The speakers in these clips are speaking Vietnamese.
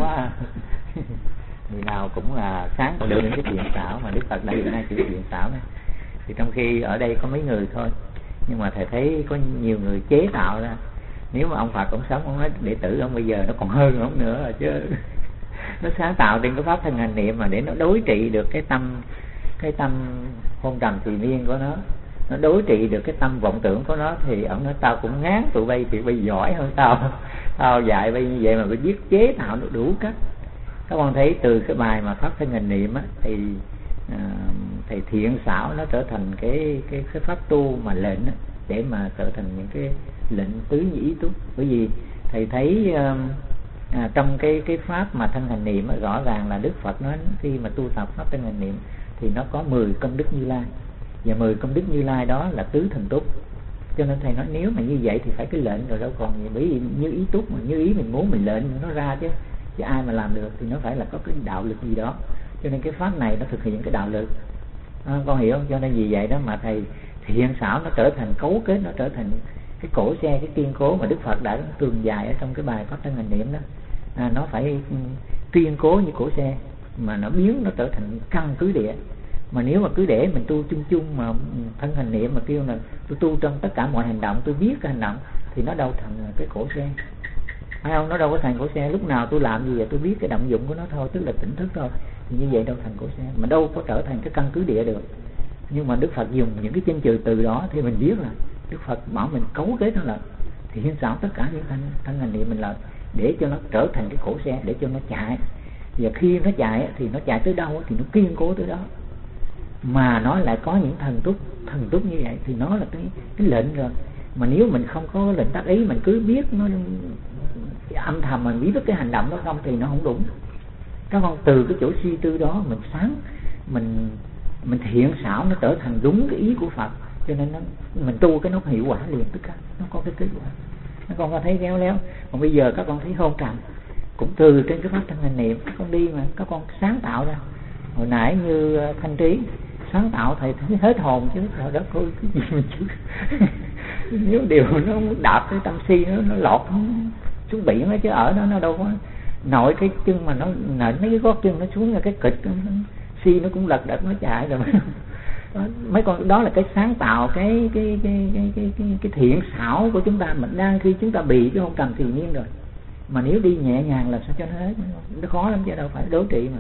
đó. Người nào cũng là sáng tạo được những cái thiện xảo mà Đức Phật đã hiện nay chữ thiện xảo này. Thì trong khi ở đây có mấy người thôi, nhưng mà thầy thấy có nhiều người chế tạo ra. Nếu mà ông Phật ông sống, ông nói đệ tử ông bây giờ nó còn hơn ông nữa rồi chứ. Nó sáng tạo trên cái pháp thân hành niệm mà để nó đối trị được cái tâm hôn trầm thì niên của nó đối trị được cái tâm vọng tưởng của nó. Thì ông nói tao cũng ngán tụi bay, thì bay giỏi hơn tao dạy bay như vậy mà bay biết chế tạo được đủ cách. Các con thấy từ cái bài mà pháp thân hành niệm á, thì thiện xảo nó trở thành cái pháp tu mà lệnh á, để mà trở thành những cái lệnh tứ nhị ý túc. Bởi vì thầy thấy trong cái pháp mà thân hành niệm á, rõ ràng là Đức Phật nói khi mà tu tập pháp thân hành niệm thì nó có 10 công đức Như Lai, và 10 công đức Như Lai đó là tứ thần túc. Cho nên thầy nói nếu mà như vậy thì phải cái lệnh rồi đâu còn gì. Bởi vì như ý túc mà như ý mình muốn mình lệnh nó ra chứ ai mà làm được, thì nó phải là có cái đạo lực gì đó. Cho nên cái pháp này nó thực hiện cái đạo lực, con hiểu không? Cho nên vì vậy đó mà thầy thiện xảo nó trở thành cấu kết, nó trở thành cái cổ xe, cái kiên cố mà Đức Phật đã tường dài ở trong cái bài pháp thân hành niệm đó. Nó phải kiên cố như cổ xe, mà nó biến nó trở thành căn cứ địa. Mà nếu mà cứ để mình tu chung chung mà thân hành niệm mà kêu là tôi tu trong tất cả mọi hành động, tôi biết cái hành động, thì nó đâu thành cái cổ xe, phải không? Nó đâu có thành cổ xe. Lúc nào tôi làm gì vậy tôi biết cái động dụng của nó thôi, tức là tỉnh thức thôi. Thì như vậy đâu thành cổ xe, mà đâu có trở thành cái căn cứ địa được. Nhưng mà Đức Phật dùng những cái chân trừ từ đó thì mình biết là Đức Phật bảo mình cấu kết nó lại thì hiên xảo tất cả những thân hành niệm mình lại để cho nó trở thành cái cổ xe, để cho nó chạy. Và khi nó chạy thì nó chạy tới đâu thì nó kiên cố tới đó. Mà nó lại có những thần túc như vậy thì nó là cái lệnh rồi. Mà nếu mình không có lệnh tác ý, mình cứ biết nó âm thầm mình biết cái hành động đó không thì nó không đúng. Các con từ cái chỗ suy tư đó mình sáng, mình thiện xảo nó trở thành đúng cái ý của Phật. Cho nên mình tu cái nó hiệu quả liền, tất cả nó có cái kết quả. Các con có thấy khéo léo. Còn bây giờ các con thấy hôn trầm cũng từ trên cái pháp thân hành niệm các con đi mà các con sáng tạo ra. Hồi nãy như Thanh Trí sáng tạo thầy thấy hết hồn chứ, trời đất ơi cái gì mà chứ. Nếu điều nó đạp cái tâm si nó lọt xuống biển đó, chứ ở đó nó đâu có nội cái chân mà nó nện mấy cái gót chân nó xuống là cái kịch si nó cũng lật đật nó chạy rồi. Mấy con đó là cái sáng tạo cái thiện xảo của chúng ta. Mình đang khi chúng ta bị cái hôn trầm thì nhiên rồi, mà nếu đi nhẹ nhàng là sao cho nó hết. Nó khó lắm chứ đâu phải đối trị. Mà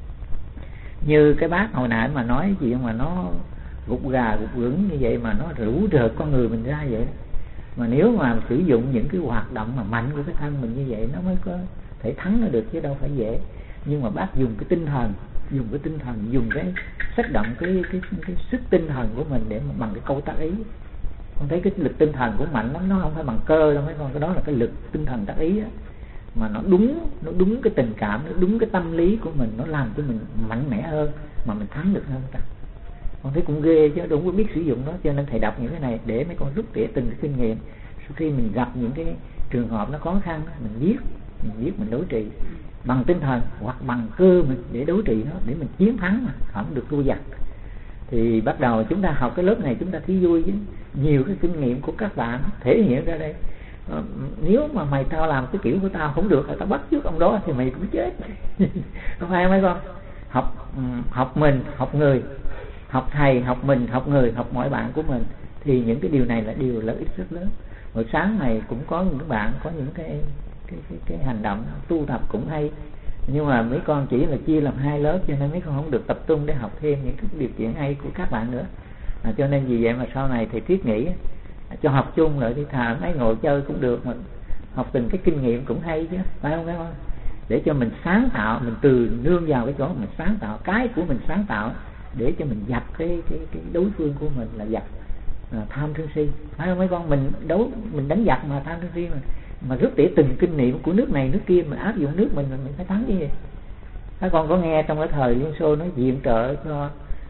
như cái bác hồi nãy mà nói chuyện mà nó gục gà gục gững như vậy, mà nó rủ rợt con người mình ra vậy. Mà nếu mà sử dụng những cái hoạt động mà mạnh của cái thân mình như vậy, nó mới có thể thắng nó được chứ đâu phải dễ. Nhưng mà bác dùng cái tinh thần, dùng cái sách động cái sức tinh thần của mình để mà bằng cái câu tác ý. Con thấy cái lực tinh thần của mạnh lắm, nó không phải bằng cơ đâu mấy con, cái đó là cái lực tinh thần tác ý á. Mà nó đúng cái tình cảm, nó đúng cái tâm lý của mình, nó làm cho mình mạnh mẽ hơn mà mình thắng được hơn ta. Con thấy cũng ghê chứ, đâu có biết sử dụng nó. Cho nên thầy đọc những cái này để mấy con rút tỉa từng cái kinh nghiệm. Sau khi mình gặp những cái trường hợp nó khó khăn, mình biết mình đối trị bằng tinh thần hoặc bằng cơ mình để đối trị nó, để mình chiến thắng mà không được thua giặc. Thì bắt đầu chúng ta học cái lớp này chúng ta thấy vui chứ. Nhiều cái kinh nghiệm của các bạn thể hiện ra đây. Nếu mà mày tao làm cái kiểu của tao không được, tao bắt chước ông đó thì mày cũng chết. Có phải không mấy con? Học mình, học người, học thầy, học mình, học người, học mọi bạn của mình, thì những cái điều này là điều lợi ích rất lớn. Hồi sáng này cũng có những bạn có những cái hành động tu tập cũng hay, nhưng mà mấy con chỉ là chia làm 2 lớp, cho nên mấy con không được tập trung để học thêm những cái điều kiện hay của các bạn nữa. Cho nên vì vậy mà sau này thầy thiết nghĩ cho học chung lại đi, thà mấy ngồi chơi cũng được, mà học từng cái kinh nghiệm cũng hay chứ, phải không các con? Để cho mình sáng tạo, mình từ nương vào cái chỗ mình sáng tạo, cái của mình sáng tạo để cho mình dập cái đối phương của mình là dập tham sân si, phải không mấy con? Mình đánh giặc mà tham sân si mà rước tỉa từng kinh nghiệm của nước này nước kia mình áp dụng nước mình phải thắng chứ gì. Các con có nghe trong cái thời Liên Xô nó viện trợ cho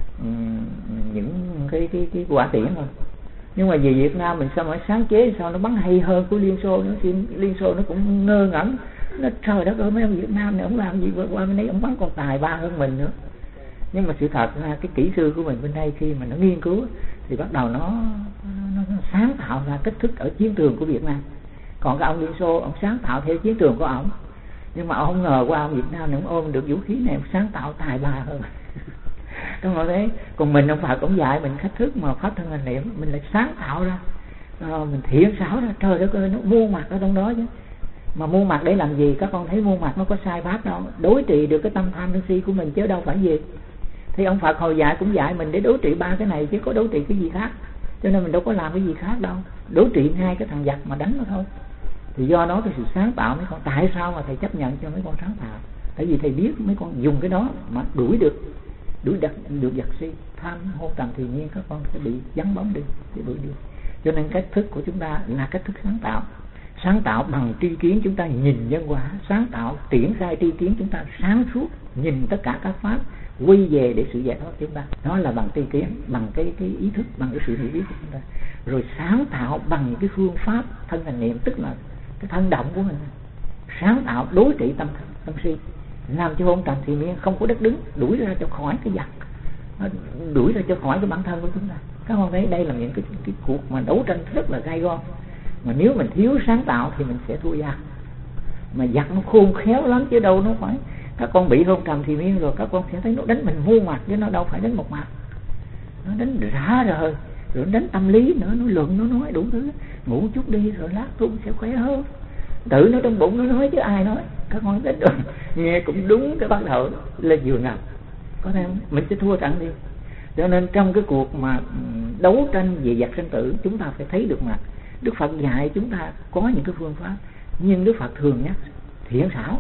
những cái quả tiễn không? Nhưng mà về Việt Nam mình sao mà sáng chế sao nó bắn hay hơn của Liên Xô nữa. Liên Xô nó cũng ngơ ngẩn, nó trời đất ơi mấy ông Việt Nam này ông làm gì qua bên đây ông bắn còn tài ba hơn mình nữa. Nhưng mà sự thật ra cái kỹ sư của mình bên đây khi mà nó nghiên cứu thì bắt đầu nó sáng tạo ra cách thức ở chiến trường của Việt Nam. Còn cái ông Liên Xô ông sáng tạo theo chiến trường của ông. Nhưng mà ông không ngờ qua Việt Nam ông ôm được vũ khí này, ông sáng tạo tài ba hơn. Đúng không thế? Còn mình ông Phật cũng dạy mình cách thức mà pháp thân hành niệm, mình lại sáng tạo ra, mình thiện xảo ra. Trời đất ơi, nó muôn mặt ở trong đó chứ. Mà muôn mặt để làm gì? Các con thấy muôn mặt nó có sai pháp đâu, đối trị được cái tâm tham sân si của mình chứ đâu phải gì. Thì ông Phật hồi dạy cũng dạy mình để đối trị ba cái này chứ có đối trị cái gì khác. Cho nên mình đâu có làm cái gì khác đâu, đối trị ngay cái thằng giặc mà đánh nó thôi. Thì do đó cái sự sáng tạo mấy con, tại sao mà thầy chấp nhận cho mấy con sáng tạo? Tại vì thầy biết mấy con dùng cái đó mà đuổi được giặc si, tham hôn trầm thì nhiên các con sẽ bị vắng bóng đi, bị đuổi đi. Cho nên cách thức của chúng ta là cách thức sáng tạo. Sáng tạo bằng tri kiến, chúng ta nhìn nhân quả. Sáng tạo triển khai tri kiến, chúng ta sáng suốt nhìn tất cả các pháp quy về để sự giải thoát chúng ta. Đó là bằng tri kiến, bằng cái ý thức, bằng cái sự hiểu biết của chúng ta. Rồi sáng tạo bằng cái phương pháp thân hành niệm, tức là cái thân động của mình. Sáng tạo đối trị tâm si, làm cho hôn trầm thì miên không có đất đứng, đuổi ra cho khỏi cái giặc, đuổi ra cho khỏi cái bản thân của chúng ta. Các con thấy đây là những cái cuộc mà đấu tranh rất là gay go. Mà nếu mình thiếu sáng tạo thì mình sẽ thua giặc. Mà giặc nó khôn khéo lắm chứ đâu nó phải. Các con bị hôn trầm thì miên rồi các con sẽ thấy nó đánh mình muôn mặt chứ nó đâu phải đánh một mặt. Nó đánh rã rồi nó đánh tâm lý nữa, nó luận, nó nói đủ thứ. Ngủ chút đi rồi lát tu sẽ khỏe hơn. Tự nó trong bụng nó nói chứ ai nói. Các con thấy được, nghe cũng đúng cái bắt đầu là giường nào. Có thể mình sẽ thua trận đi. Cho nên trong cái cuộc mà đấu tranh về giặc sinh tử, chúng ta phải thấy được mà Đức Phật dạy chúng ta có những cái phương pháp, nhưng Đức Phật thường nhắc thiện xảo.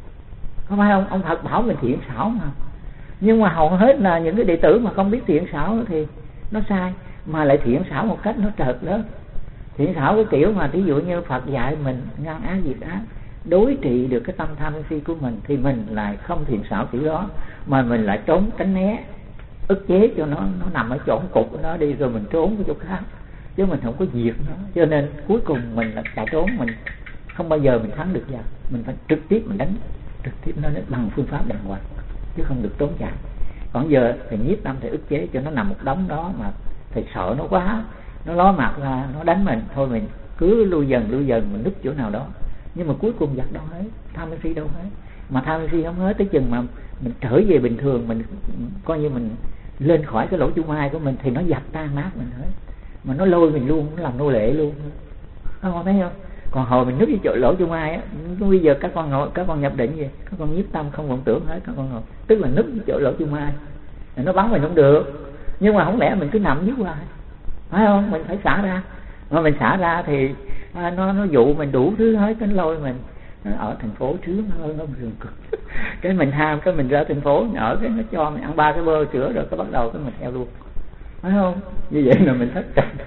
Có phải không? Ông Phật bảo mình thiện xảo mà. Nhưng mà hầu hết là những cái đệ tử mà không biết thiện xảo thì nó sai, mà lại thiện xảo một cách nó trật đó. Thiện xảo cái kiểu mà ví dụ như Phật dạy mình ngăn ác diệt ác, đối trị được cái tâm tham sân si của mình, thì mình lại không thiện xảo kiểu đó, mà mình lại trốn tránh né, ức chế cho nó nằm ở chỗ cục của nó đi, rồi mình trốn cái chỗ khác, chứ mình không có diệt nó. Cho nên cuối cùng mình là chạy trốn, mình không bao giờ mình thắng được giặc. Mình phải trực tiếp mình đánh trực tiếp nó bằng phương pháp đàng hoàng, chứ không được trốn chạy. Còn giờ thầy nhiếp tâm, thầy ức chế cho nó nằm một đống đó mà thầy sợ nó quá, nó ló mặt ra nó đánh mình, thôi mình cứ lui dần mình núp chỗ nào đó. Nhưng mà cuối cùng giặc đâu hết, tham si đâu hết. Mà tham si không hết tới chừng mà mình trở về bình thường, mình coi như mình lên khỏi cái lỗ chu mai của mình thì nó dập tan nát mình hết, mà nó lôi mình luôn, nó làm nô lệ luôn. Các con thấy không? Còn hồi mình núp với chỗ lỗ chu mai á, bây giờ các con ngồi, các con nhập định gì, các con nhiếp tâm không vọng tưởng hết, các con ngồi, tức là núp với chỗ lỗ chu mai, nó bắn mình không được. Nhưng mà không lẽ mình cứ nằm dưới hoài, phải không? Mình phải xả ra, mà mình xả ra thì nó dụ mình đủ thứ hết, cái lôi mình. Nó ở thành phố trước nó rừng cực, cái mình ham, cái mình ra thành phố ở cái nó cho mình ăn 3 cái bơ sữa rồi cái bắt đầu cái mình theo luôn, phải không? Như vậy là mình thất trận.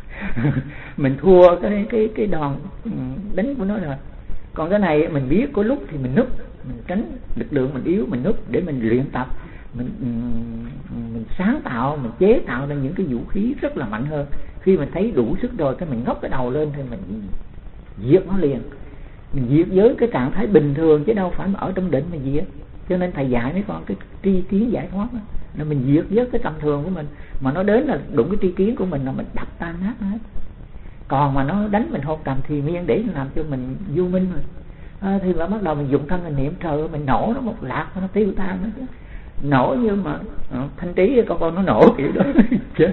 Mình thua cái đòn đánh của nó rồi. Còn cái này mình biết có lúc thì mình núp, mình tránh lực lượng mình yếu, mình núp để mình luyện tập, mình sáng tạo, mình chế tạo ra những cái vũ khí rất là mạnh hơn. Khi mình thấy đủ sức rồi cái mình ngóc cái đầu lên thì mình diệt nó liền. Mình diệt với cái trạng thái bình thường chứ đâu phải mà ở trong định mà diệt. Cho nên thầy dạy mấy con cái tri kiến giải thoát đó, là mình diệt với cái tầm thường của mình, mà nó đến là đụng cái tri kiến của mình là mình đập tan nát hết. Còn mà nó đánh mình hôn trầm thì miên để làm cho mình vô minh rồi, thì bắt đầu mình dùng thân hình niệm, trời ơi mình nổ nó một lạc nó tiêu tan nữa chứ. Nổ như mà Thanh Trí con nó nổ kiểu đó chết.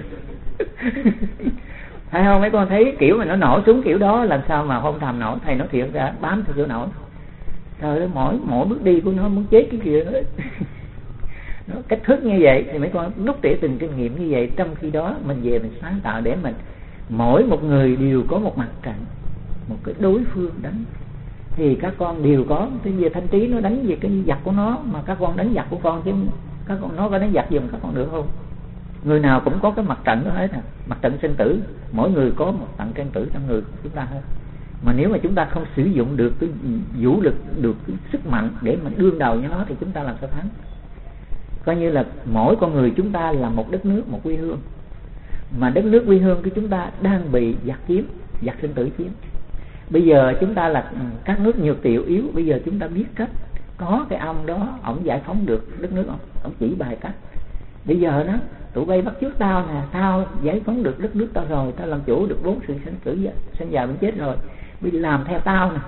Thấy không? Mấy con thấy kiểu mà nó nổ xuống kiểu đó làm sao mà hôn trầm nổi. Thầy nói thiệt ra bám theo kiểu nổi. Trời ơi, mỗi bước đi của nó muốn chết cái kia hết. Nó cách thức như vậy thì mấy con đúc tỉa từng kinh nghiệm như vậy. Trong khi đó mình về mình sáng tạo để mình mỗi một người đều có một mặt trận, một cái đối phương đánh. Thì các con đều có. Cái về Thanh Trí nó đánh về cái giặc của nó, mà các con đánh giặc của con, chứ các con nó có đánh giặc giùm các con được không? Người nào cũng có cái mặt trận đó hết à. Mặt trận sinh tử, mỗi người có một trận sinh tử trong người của chúng ta hết. Mà nếu mà chúng ta không sử dụng được cái vũ lực, được cái sức mạnh để mà đương đầu với nó thì chúng ta làm sao thắng? Coi như là mỗi con người chúng ta là một đất nước, một quê hương, mà đất nước quê hương của chúng ta đang bị giặc chiếm, giặc sinh tử chiếm. Bây giờ chúng ta là các nước nhược tiểu yếu, bây giờ chúng ta biết cách. Có cái ông đó, ổng giải phóng được đất nước, ổng chỉ bài cách. Bây giờ đó, tụi bay bắt chước tao nè, tao giải phóng được đất nước tao rồi, tao làm chủ được 4 sự sinh tử, sinh già bệnh chết rồi, bây giờ làm theo tao nè.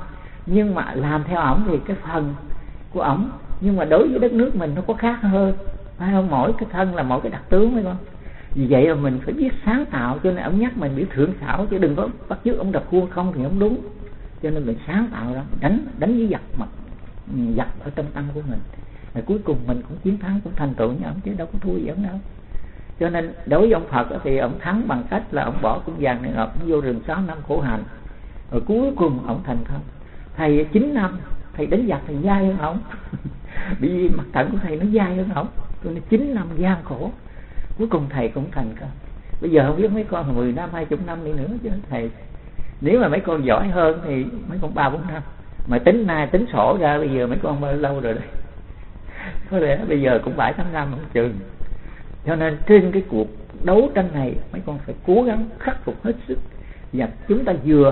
nhưng mà làm theo ổng thì cái phần của ổng, nhưng mà đối với đất nước mình nó có khác hơn, phải không? Mỗi cái thân là mỗi cái đặc tướng mấy con. Vì vậy mà mình phải biết sáng tạo, cho nên ổng nhắc mình biết thượng xảo, chứ đừng có bắt chước ông đập khuôn không thì không đúng. Cho nên mình sáng tạo ra, đánh với giặc mặt, giặc ở trong tâm của mình, rồi cuối cùng mình cũng chiến thắng, cũng thành tựu như ông, chứ đâu có thua gì ông đâu. Cho nên đối với ông Phật thì ông thắng bằng cách là ông bỏ cung vàng này ngọc, vô rừng 6 năm khổ hạnh, rồi cuối cùng ông thành công. Thầy 9 năm thầy đánh giặc thầy dai hơn ông bởi vì mặt trận của thầy nó dai hơn ông, cho nên 9 năm gian khổ cuối cùng thầy cũng thành công. Bây giờ không biết mấy con 10 năm 20 năm đi nữa chứ thầy, nếu mà mấy con giỏi hơn thì mấy con 3-4 năm, mà tính sổ ra bây giờ mấy con bao lâu rồi đây có lẽ bây giờ cũng 7-8 năm không chừng. Cho nên trên cái cuộc đấu tranh này mấy con phải cố gắng khắc phục hết sức, và chúng ta vừa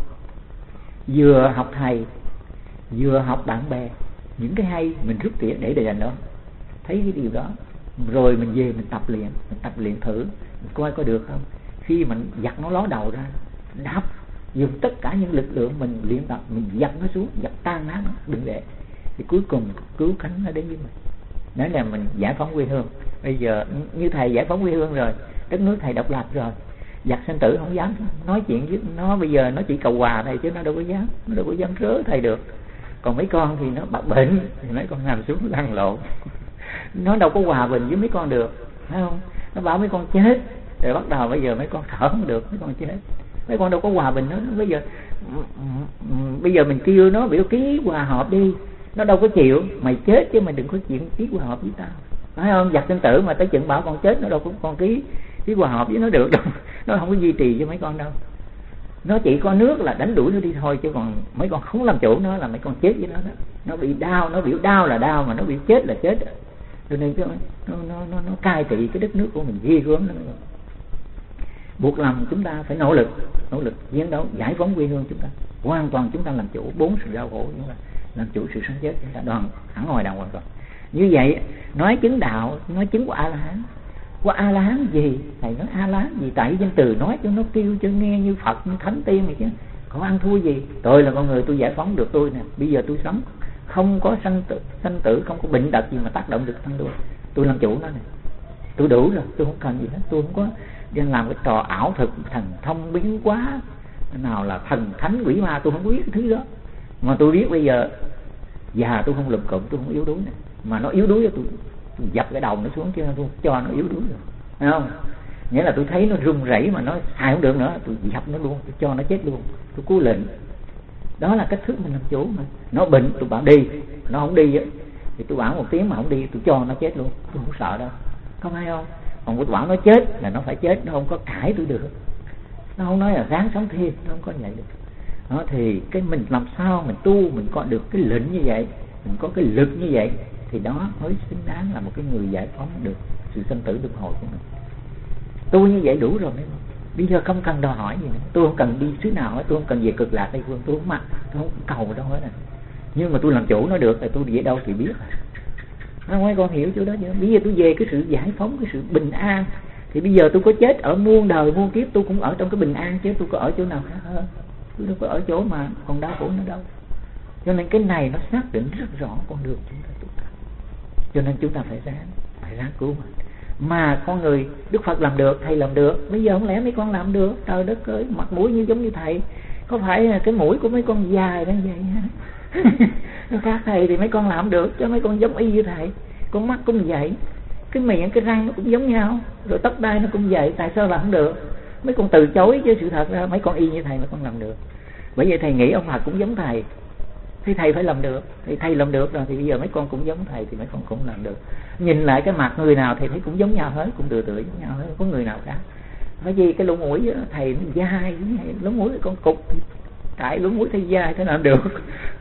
học thầy, vừa học bạn bè, những cái hay mình rút tỉa để dành đó, thấy cái điều đó rồi mình về mình tập luyện thử, mình coi có được không. Khi mình giặt nó ló đầu ra, đáp dùng tất cả những lực lượng mình luyện tập, mình giặt nó xuống, giặt tan nát nó, đừng để, thì cuối cùng cứu cánh nó đến với mình. Đó là mình giải phóng quê hương. Bây giờ như thầy giải phóng quê hương rồi, đất nước thầy độc lập rồi, giặc sinh tử không dám nói chuyện với nó. Bây giờ nó chỉ cầu hòa thầy chứ nó đâu có dám rớ thầy được. Còn mấy con thì nó bạc bệnh thì mấy con nằm xuống lăn lộn nó đâu có hòa bình với mấy con được, phải không? Nó bảo mấy con chết rồi bắt đầu bây giờ mấy con thở không được, mấy con chết, mấy con đâu có hòa bình. Nó bây giờ mình kêu nó biểu ký hòa hợp đi, nó đâu có chịu. Mày chết chứ mày đừng có chuyện ký hòa hợp với tao, phải không? Giặc sinh tử mà tới chừng bảo con chết, nó đâu có con ký hòa hợp với nó được đâu. Nó không có duy trì cho mấy con đâu. Nó chỉ có nước là đánh đuổi nó đi thôi, chứ còn mấy con không làm chủ nó là mấy con chết với nó đó. Nó bị đau, nó biểu đau là đau, mà nó biểu chết là chết. Cho nên nó cai trị cái đất nước của mình ghê gớm đó. Buộc lòng chúng ta phải nỗ lực chiến đấu giải phóng quê hương chúng ta. Hoàn toàn chúng ta làm chủ 4 sự đau khổ, chúng ta làm chủ sự sống chết, chúng ta đoàn hẳn ngoài đàng hoàn toàn. Như vậy nói chứng đạo, nói chứng của A-la-hán. Của A-la-hán gì? Thầy nói A-la-hán gì? Tại danh từ nói cho nó kêu cho nghe như Phật, như Thánh Tiên này chứ. Có ăn thua gì? Tôi là con người, tôi giải phóng được tôi nè. Bây giờ tôi sống không có sanh tử, không có bệnh tật gì mà tác động được thân tôi làm chủ nó này. Tôi đủ rồi, tôi không cần gì hết. Tôi không có đang làm cái trò ảo thực thần thông biến quá, nào là thần thánh quỷ ma, tôi không biết cái thứ đó. Mà tôi biết bây giờ già tôi không lùm cụm, tôi không yếu đuối này. Mà nó yếu đuối tôi dập cái đầu nó xuống, chứ tôi cho nó yếu đuối rồi, thấy không? Nghĩa là tôi thấy nó run rẩy mà nó xài không được nữa, tôi dập nó luôn, tôi cho nó chết luôn, tôi cú lệnh. Đó là cách thức mình làm chủ mà. Nó bệnh tôi bảo đi, nó không đi thì tôi bảo một tiếng mà không đi, tôi cho nó chết luôn, tôi không sợ đâu, không hay không? Còn tôi bảo nó chết là nó phải chết, nó không có cãi tôi được. Nó không nói là ráng sống thêm, nó không có vậy được. Đó thì cái mình làm sao mình tu, mình có được cái lệnh như vậy, mình có cái lực như vậy, thì đó mới xứng đáng là một cái người giải phóng được sự sinh tử luân hồi của mình. Tu như vậy đủ rồi. Bây giờ không cần đòi hỏi gì nữa. Tôi không cần đi xứ nào hết, tôi không cần về cực lạc Tây Phương, tôi không mặc, tôi không cầu đâu hết. Nhưng mà tôi làm chủ nó được thì tôi về đâu thì biết. Mấy con hiểu chỗ đó chưa? Bây giờ tôi về cái sự giải phóng, cái sự bình an, thì bây giờ tôi có chết ở muôn đời muôn kiếp, tôi cũng ở trong cái bình an chứ tôi có ở chỗ nào khác hơn. Tôi đâu có ở chỗ mà còn đau khổ nữa đâu. Cho nên cái này nó xác định rất rõ con đường chúng ta tu tập. Cho nên chúng ta phải ráng cứu mình. Mà con người Đức Phật làm được, thầy làm được, bây giờ không lẽ mấy con làm được? Trời đất ơi, mặt mũi như giống như thầy, có phải cái mũi của mấy con dài đó vậy hả? Nó khác thầy thì mấy con làm được, chứ mấy con giống y như thầy. Con mắt cũng vậy, cái miệng, cái răng nó cũng giống nhau, rồi tóc đai nó cũng vậy, tại sao làm không được? Mấy con từ chối chứ sự thật ra mấy con y như thầy mấy con làm được. Bởi vậy thầy nghĩ ông Phật cũng giống thầy, thì thầy phải làm được, thì thầy làm được rồi thì bây giờ mấy con cũng giống thầy thì mấy con cũng làm được. Nhìn lại cái mặt người nào thì thấy cũng giống nhau hết, cũng tựa giống nhau hết, có người nào khác. Bởi vì cái lỗ mũi thầy nó dai, lỗ mũi con cục, tại lỗ mũi thầy dai thế nào làm được.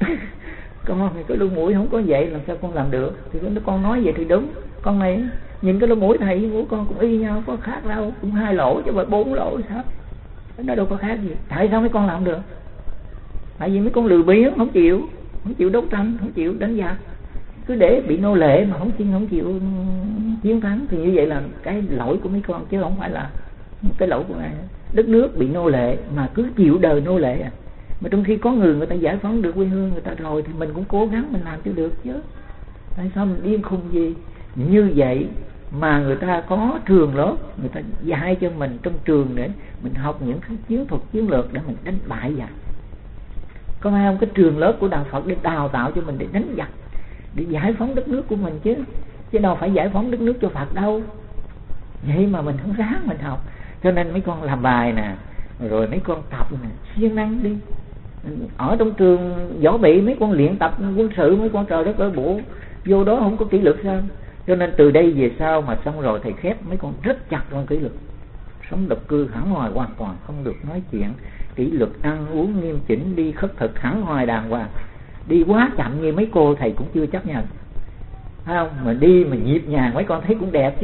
Con thì cái lỗ mũi không có vậy làm sao con làm được? Thì con nói vậy thì đúng. Con này nhìn cái lỗ mũi thầy của con cũng y nhau, có khác đâu, cũng 2 lỗ chứ mà 4 lỗ sao? Nó đâu có khác gì. Tại sao mấy con làm được? Tại vì mấy con lười biếng, không chịu đấu tranh, không chịu đánh giặc, cứ để bị nô lệ mà không chịu chiến thắng. Thì như vậy là cái lỗi của mấy con chứ không phải là cái lỗi của ai. Đất nước bị nô lệ mà cứ chịu đời nô lệ Mà trong khi có người ta giải phóng được quê hương người ta rồi thì mình cũng cố gắng mình làm cho được chứ. Tại sao mình điên khùng gì? Như vậy mà người ta có trường lớp, người ta dạy cho mình trong trường để mình học những cái chiến thuật chiến lược để mình đánh bại giặc. Có phải không? Cái trường lớp của đạo Phật để đào tạo cho mình để đánh giặc, để giải phóng đất nước của mình chứ đâu phải giải phóng đất nước cho Phật đâu. Vậy mà mình không ráng mình học. Cho nên mấy con làm bài nè, rồi mấy con tập nè, siêng năng đi. Ở trong trường võ bị mấy con luyện tập quân sự, mấy con trời đất ơi, bộ vô đó không có kỷ luật sao? Cho nên từ đây về sau mà xong rồi thầy khép mấy con rất chặt con kỷ luật, sống độc cư hẳn hoài hoàn toàn, không được nói chuyện, kỷ luật ăn uống nghiêm chỉnh, đi khất thực hẳn hoài đàng hoàng. Đi quá chậm như mấy cô thầy cũng chưa chấp nhận, thấy không? Mà đi mà nhịp nhàng mấy con thấy cũng đẹp chứ.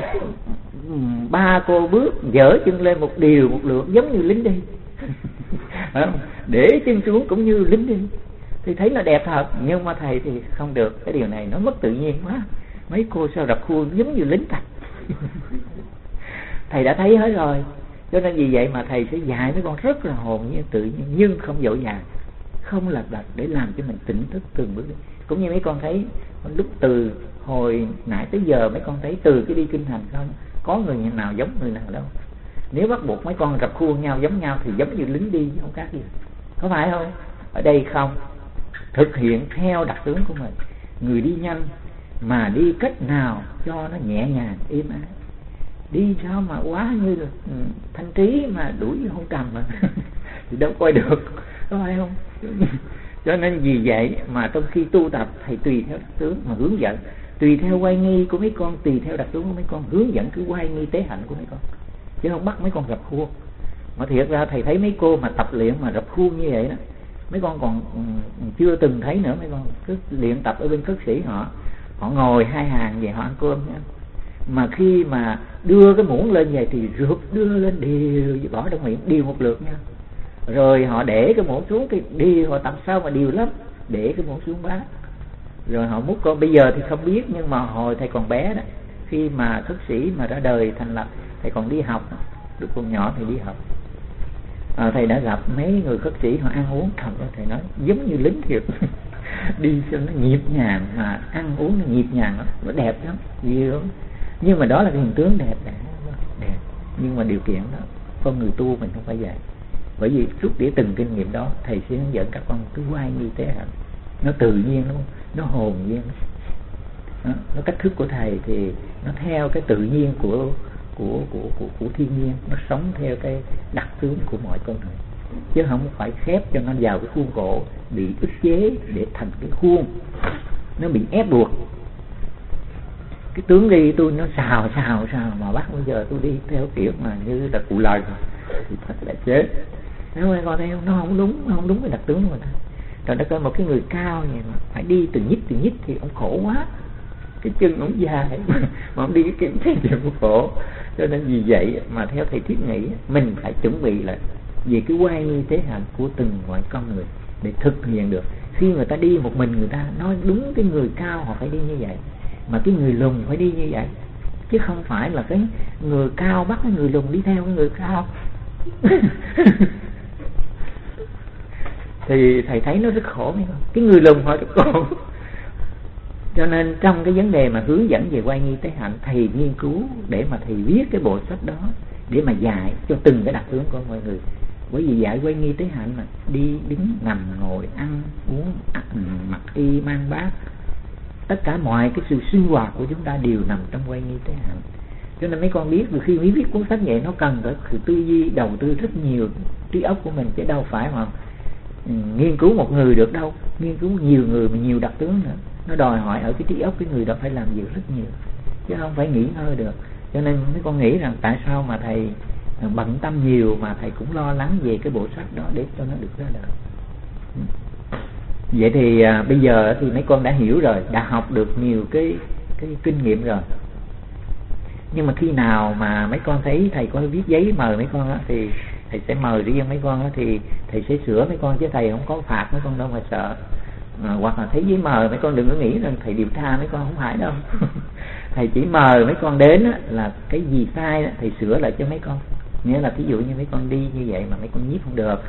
3 cô bước dở chân lên một điều một lượt giống như lính đi. Không? Để chân xuống cũng như lính đi thì thấy nó đẹp thật. Nhưng mà thầy thì không được, cái điều này nó mất tự nhiên quá. Mấy cô sao rập khuôn giống như lính thật. Thầy đã thấy hết rồi. Cho nên vì vậy mà thầy sẽ dạy mấy con rất là hồn nhiên tự nhiên, nhưng không vội vàng, không lật đật, để làm cho mình tỉnh thức từng bước đi. Cũng như mấy con thấy lúc từ hồi nãy tới giờ mấy con thấy từ cái đi kinh hành không có người nào giống người nào đâu. Nếu bắt buộc mấy con rập khuôn nhau giống nhau thì giống như lính đi không khác gì, có phải không? Ở đây không, thực hiện theo đặc tướng của mình. Người đi nhanh mà đi cách nào cho nó nhẹ nhàng êm ái, đi sao mà quá như là Thanh Trí mà đuổi không cầm mà thì đâu coi được, có phải không? Cho nên vì vậy mà trong khi tu tập thầy tùy theo đặc tướng mà hướng dẫn, tùy theo quay nghi của mấy con, tùy theo đặc tướng của mấy con, hướng dẫn cứ quay nghi tế hạnh của mấy con, chứ không bắt mấy con rập khuôn. Mà thiệt ra thầy thấy mấy cô mà tập luyện mà rập khuôn như vậy đó, mấy con còn chưa từng thấy nữa. Mấy con cứ luyện tập ở bên cất sĩ họ ngồi 2 hàng về họ ăn cơm nha. Mà khi mà đưa cái muỗng lên vậy thì rượt đưa lên điều, bỏ trong miệng điều một lượt nha. Rồi họ để cái muỗng xuống, cái điều họ tập sao mà điều lắm, để cái muỗng xuống bát. Rồi họ múc con. Bây giờ thì không biết, nhưng mà hồi thầy còn bé đó, khi mà khất sĩ mà ra đời thành lập, thầy còn đi học, lúc còn nhỏ thì đi học. Thầy đã gặp mấy người khất sĩ họ ăn uống thật, thầy nói giống như lính thiệt. Đi cho nó nhịp nhàng, mà ăn uống nó nhịp nhàng lắm, nó đẹp lắm, nhiều lắm. Nhưng mà đó là cái hình tướng đẹp, đẹp. Nhưng mà điều kiện đó con người tu mình không phải vậy. Bởi vì suốt để từng kinh nghiệm đó thầy sẽ hướng dẫn các con cứ quay như thế hả, nó tự nhiên, nó hồn nhiên. Nó cách thức của thầy thì nó theo cái tự nhiên của thiên nhiên, nó sống theo cái đặc tướng của mọi con người, chứ không phải khép cho nó vào cái khuôn khổ, bị ức chế để thành cái khuôn, nó bị ép buộc. Cái tướng đi tôi nó xào mà bắt bây giờ tôi đi theo kiểu mà như là cụ lời thì thật là chết. Nếu mà con theo nó không đúng cái đặc tướng của mình. Rồi đã coi một cái người cao vậy mà phải đi từng nhích thì ông khổ quá, cái chân ông dài mà ông đi cái kiểu thì cũng khổ. Cho nên vì vậy mà theo thầy thiết nghĩ mình phải chuẩn bị là về cái quay như thế hạnh của từng mọi con người để thực hiện được. Khi người ta đi một mình, người ta nói đúng cái người cao họ phải đi như vậy, mà cái người lùn phải đi như vậy, chứ không phải là cái người cao bắt cái người lùn đi theo cái người cao. Thì thầy thấy nó rất khổ, cái người lùn họ rất khổ. Cho nên trong cái vấn đề mà hướng dẫn về quay nghi tế hạnh, thầy nghiên cứu để mà thầy viết cái bộ sách đó để mà dạy cho từng cái đặc tướng của mọi người. Bởi vì dạy quay nghi tế hạnh mà đi đứng nằm ngồi ăn uống mặc y mang bát, tất cả mọi cái sự sinh hoạt của chúng ta đều nằm trong quay nghi tế hạnh. Cho nên mấy con biết khi mới viết cuốn sách vậy nó cần phải sự tư duy, đầu tư rất nhiều trí óc của mình, chứ đâu phải mà nghiên cứu một người được đâu, nghiên cứu nhiều người mà nhiều đặc tướng nữa. Nó đòi hỏi ở cái trí óc cái người đó phải làm việc rất nhiều, chứ không phải nghỉ ngơi được. Cho nên mấy con nghĩ rằng tại sao mà thầy bận tâm nhiều mà thầy cũng lo lắng về cái bộ sách đó để cho nó được ra đời. Vậy thì bây giờ thì mấy con đã hiểu rồi, đã học được nhiều cái kinh nghiệm rồi. Nhưng mà khi nào mà mấy con thấy thầy có viết giấy mời mấy con á, thì thầy sẽ mời riêng mấy con á, thì thầy sẽ sửa mấy con, chứ thầy không có phạt mấy con đâu mà sợ. Hoặc là thấy giấy mời mấy con đừng có nghĩ rằng thầy điều tra mấy con, không phải đâu. Thầy chỉ mời mấy con đến á, là cái gì sai đó, thầy sửa lại cho mấy con. Nghĩa là ví dụ như mấy con đi như vậy mà mấy con nhiếp không được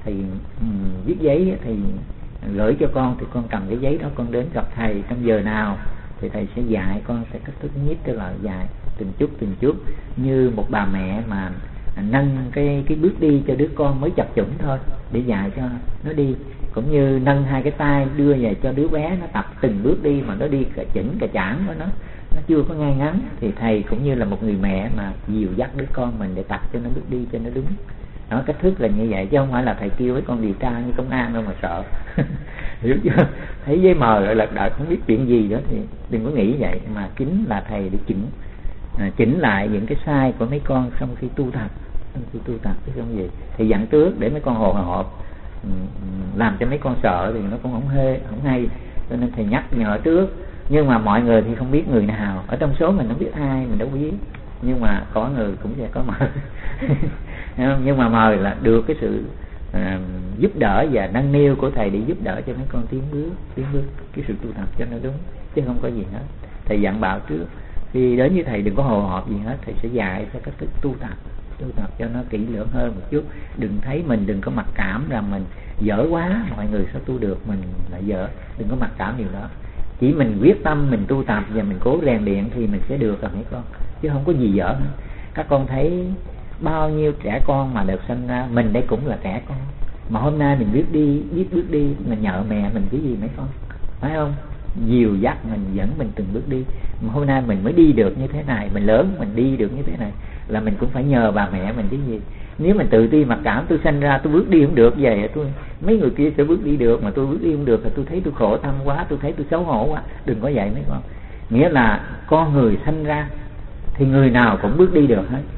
Thầy viết giấy, thầy gửi cho con thì con cầm cái giấy đó con đến gặp thầy trong giờ nào thì thầy sẽ dạy con, sẽ cách thức nhất tức là dạy từng chút như một bà mẹ mà nâng cái bước đi cho đứa con mới chập chững thôi, để dạy cho nó đi, cũng như nâng hai cái tay đưa về cho đứa bé nó tập từng bước đi mà nó đi cả chững cả chảng của nó chưa có ngay ngắn. Thì thầy cũng như là một người mẹ mà dìu dắt đứa con mình để tập cho nó bước đi cho nó đúng. Đó, cách thức là như vậy, chứ không phải là thầy kêu với con điều tra như công an đâu mà sợ. Hiểu chưa? Thấy giấy mờ rồi lật đật không biết chuyện gì đó thì đừng có nghĩ vậy, mà chính là thầy để chỉnh lại những cái sai của mấy con sau khi tu tập. Chứ không gì thì dặn trước để mấy con hồ hộp, làm cho mấy con sợ thì nó cũng không hay, cho nên thầy nhắc nhở trước. Nhưng mà mọi người thì không biết người nào, ở trong số mình không biết ai, mình đâu biết, nhưng mà có người cũng sẽ có mời. Nhưng mà mời là được cái sự giúp đỡ và nâng niu của thầy để giúp đỡ cho mấy con tiến bước cái sự tu tập cho nó đúng, chứ không có gì hết. Thầy dặn bảo trước, thì đến với thầy đừng có hồ hộp gì hết, thầy sẽ dạy cho cách thức tu tập cho nó kỹ lưỡng hơn một chút. Đừng thấy mình, đừng có mặc cảm rằng mình dở quá mọi người sẽ tu được, mình là dở, đừng có mặc cảm điều đó. Chỉ mình quyết tâm mình tu tập và mình cố rèn luyện thì mình sẽ được rồi mấy con, chứ không có gì dở hết. Các con thấy bao nhiêu trẻ con mà được sinh ra, mình đây cũng là trẻ con, mà hôm nay mình biết bước đi, mình nhờ mẹ mình cái gì mấy con, phải không? Dìu dắt mình, dẫn mình từng bước đi. Mà hôm nay mình mới đi được như thế này, mình lớn mình đi được như thế này là mình cũng phải nhờ bà mẹ mình cái gì. Nếu mình tự ti mặc cảm, tôi sinh ra tôi bước đi không được vậy, mấy người kia sẽ bước đi được mà tôi bước đi không được, thì tôi thấy tôi khổ tâm quá, tôi thấy tôi xấu hổ quá. Đừng có vậy mấy con. Nghĩa là con người sinh ra thì người nào cũng bước đi được hết.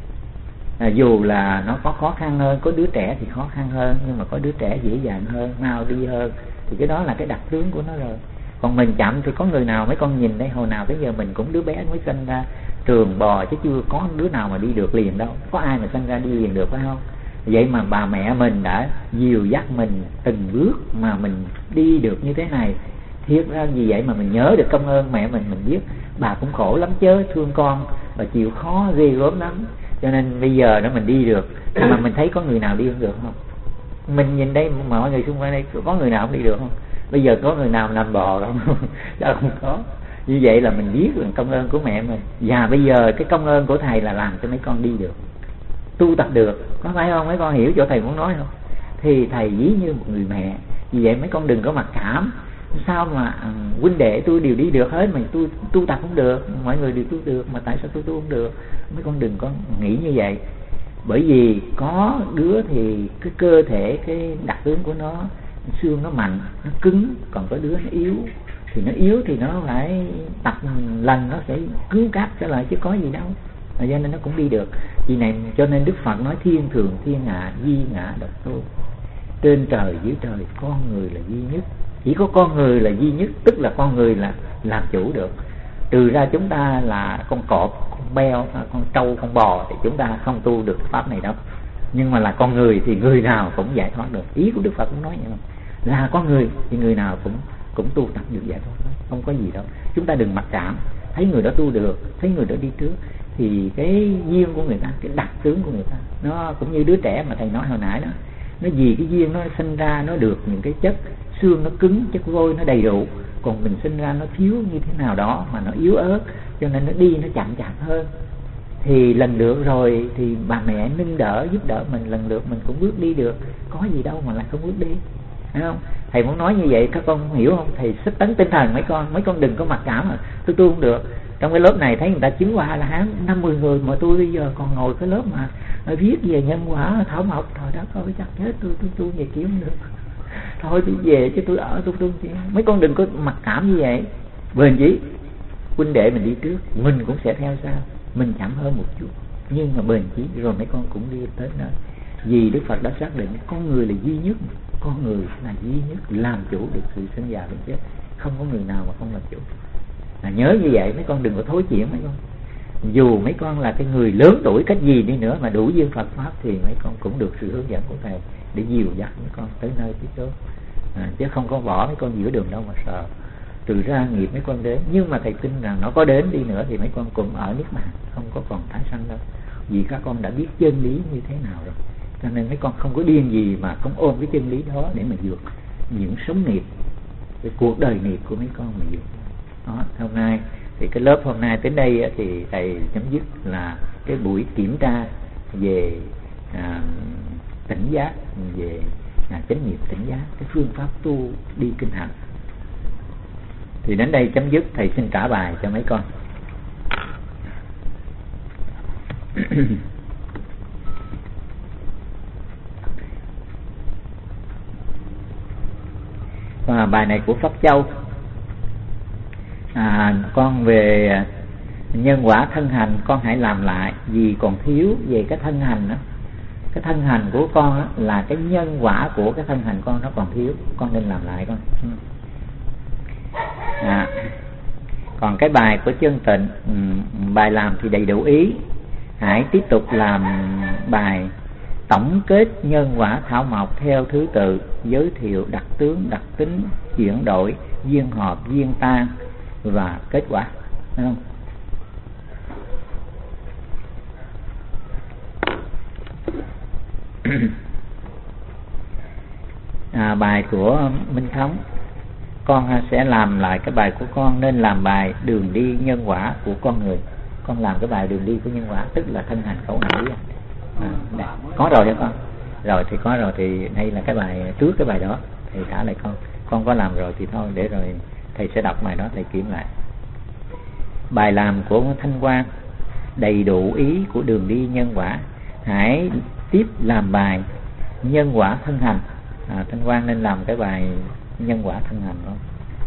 Dù là nó có khó khăn hơn, có đứa trẻ thì khó khăn hơn, nhưng mà có đứa trẻ dễ dàng hơn, mau đi hơn, thì cái đó là cái đặc tướng của nó rồi. Còn mình chậm thì có người nào, mấy con nhìn đây, hồi nào tới giờ mình cũng đứa bé mới sinh ra trường bò, chứ chưa có đứa nào mà đi được liền đâu, có ai mà sinh ra đi liền được, phải không? Vậy mà bà mẹ mình đã dìu dắt mình từng bước mà mình đi được như thế này. Thiết ra vì vậy mà mình nhớ được công ơn mẹ mình biết bà cũng khổ lắm chứ, thương con, bà chịu khó ghê gớm lắm, cho nên bây giờ đó mình đi được. Mà mình thấy có người nào đi không được không? Mình nhìn đây mà mọi người xung quanh đây có người nào không đi được không? Bây giờ có người nào nằm bò không? Đâu không có. Như vậy là mình biết là công ơn của mẹ mình. Và bây giờ cái công ơn của thầy là làm cho mấy con đi được, tu tập được, có phải không? Mấy con hiểu chỗ thầy muốn nói không? Thì thầy ví như một người mẹ. Vì vậy mấy con đừng có mặc cảm, sao mà huynh đệ tôi đều đi được hết mà tôi tu tập không được, mọi người đều tu được mà tại sao tôi tu không được? Mấy con đừng có nghĩ như vậy. Bởi vì có đứa thì cái cơ thể, cái đặc tướng của nó, xương nó mạnh, nó cứng, còn có đứa nó yếu. Thì nó yếu thì nó phải tập lần nó sẽ cứng cáp trở lại chứ có gì đâu. Cho nên nó cũng đi được. Vì này cho nên Đức Phật nói thiên thường thiên hạ, duy ngã độc tôn. Trên trời dưới trời con người là duy nhất. Chỉ có con người là duy nhất, tức là con người là làm chủ được. Trừ ra chúng ta là con cọp, con beo, con trâu, con bò thì chúng ta không tu được pháp này đâu. Nhưng mà là con người thì người nào cũng giải thoát được. Ý của Đức Phật cũng nói vậy mà. Là con người thì người nào cũng tu tập được giải thoát, không có gì đâu. Chúng ta đừng mặc cảm, thấy người đó tu được, thấy người đó đi trước, thì cái duyên của người ta, cái đặc tướng của người ta, nó cũng như đứa trẻ mà thầy nói hồi nãy đó, nó vì cái duyên nó sinh ra nó được những cái chất xương nó cứng, chất vôi nó đầy đủ, còn mình sinh ra nó thiếu như thế nào đó mà nó yếu ớt, cho nên nó đi nó chậm hơn. Thì lần lượt rồi thì bà mẹ nâng đỡ giúp đỡ mình, lần lượt mình cũng bước đi được, có gì đâu mà lại không bước đi, thấy không? Thầy muốn nói như vậy các con hiểu không? Thầy xích tấn tinh thần mấy con đừng có mặc cảm mà tôi tu không được. Trong cái lớp này thấy người ta chứng quả là hán 50 người mà tôi bây giờ còn ngồi cái lớp mà viết về nhân quả thảo mộc, trời đất ơi chắc chết tôi tu về kiểu không được. Thôi tôi về chứ tôi ở tôi tu chứ. Mấy con đừng có mặc cảm như vậy. Bền chí huynh đệ mình đi trước, mình cũng sẽ theo sau, mình chậm hơn một chút nhưng mà bền chí rồi mấy con cũng đi tới nơi. Vì Đức Phật đã xác định con người là duy nhất, con người là duy nhất làm chủ được sự sinh già bệnh chết, không có người nào mà không làm chủ. Nhớ như vậy mấy con đừng có thối chuyển mấy con. Dù mấy con là cái người lớn tuổi cách gì đi nữa mà đủ duyên Phật pháp thì mấy con cũng được sự hướng dẫn của thầy để dìu dắt mấy con tới nơi tới chốn, chứ không có bỏ mấy con giữa đường đâu mà sợ. Trừ ra nghiệp mấy con đến, nhưng mà thầy tin rằng nó có đến đi nữa thì mấy con cũng ở niết bàn, không có còn tái sanh đâu. Vì các con đã biết chân lý như thế nào rồi, Cho nên mấy con không có điên gì mà không ôm cái chân lý đó để mà vượt những sống nghiệp, cái cuộc đời nghiệp của mấy con mà vượt. Đó, hôm nay thì cái lớp hôm nay tới đây thì thầy chấm dứt là cái buổi kiểm tra về tỉnh giác, về chánh niệm tỉnh giác, cái phương pháp tu đi kinh hành. Thì đến đây chấm dứt, thầy xin trả bài cho mấy con. Và bài này của Pháp Châu. Con về nhân quả thân hành con hãy làm lại, vì còn thiếu về cái thân hành đó. Cái thân hành của con đó, là cái nhân quả của cái thân hành con nó còn thiếu, con nên làm lại con. Còn cái bài của Chân Tịnh, bài làm thì đầy đủ ý, hãy tiếp tục làm bài tổng kết nhân quả thảo mộc theo thứ tự, giới thiệu đặc tướng, đặc tính, chuyển đổi, duyên hợp, duyên tan và kết quả. Thấy không? Bài của Minh Thống, con sẽ làm lại cái bài của con, nên làm bài đường đi nhân quả của con người. Con làm cái bài đường đi của nhân quả, tức là thân hành khẩu hành ý. Có rồi hả con? Rồi thì có rồi, thì đây là cái bài trước cái bài đó thầy trả lại con có làm rồi thì thôi, để rồi thầy sẽ đọc bài đó thầy kiểm lại. Bài làm của Thanh Quang, đầy đủ ý của đường đi nhân quả, hãy tiếp làm bài nhân quả thân hành. Thanh Quang nên làm cái bài nhân quả thân hành đó.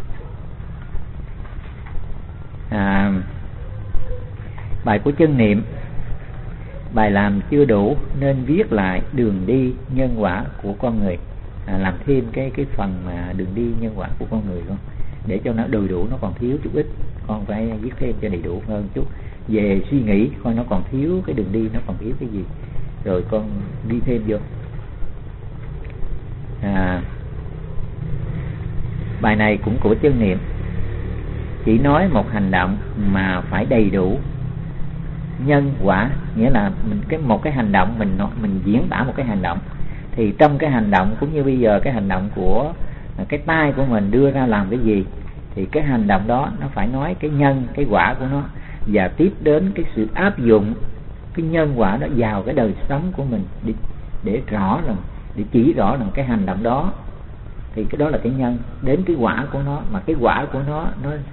Bài của Chân Niệm, bài làm chưa đủ nên viết lại đường đi nhân quả của con người, làm thêm cái phần mà đường đi nhân quả của con người con, để cho nó đầy đủ, nó còn thiếu chút ít, con phải viết thêm cho đầy đủ hơn chút. Về suy nghĩ coi nó còn thiếu cái đường đi, nó còn thiếu cái gì, rồi con đi thêm vô. Bài này cũng của Chân Niệm, chỉ nói một hành động mà phải đầy đủ nhân quả, nghĩa là một cái hành động mình diễn tả một cái hành động, thì trong cái hành động cũng như bây giờ cái hành động của cái tay của mình đưa ra làm cái gì, thì cái hành động đó nó phải nói cái nhân, cái quả của nó, và tiếp đến cái sự áp dụng cái nhân quả đó vào cái đời sống của mình, để rõ rằng, để chỉ rõ rằng cái hành động đó thì cái đó là cái nhân, đến cái quả của nó, mà cái quả của nó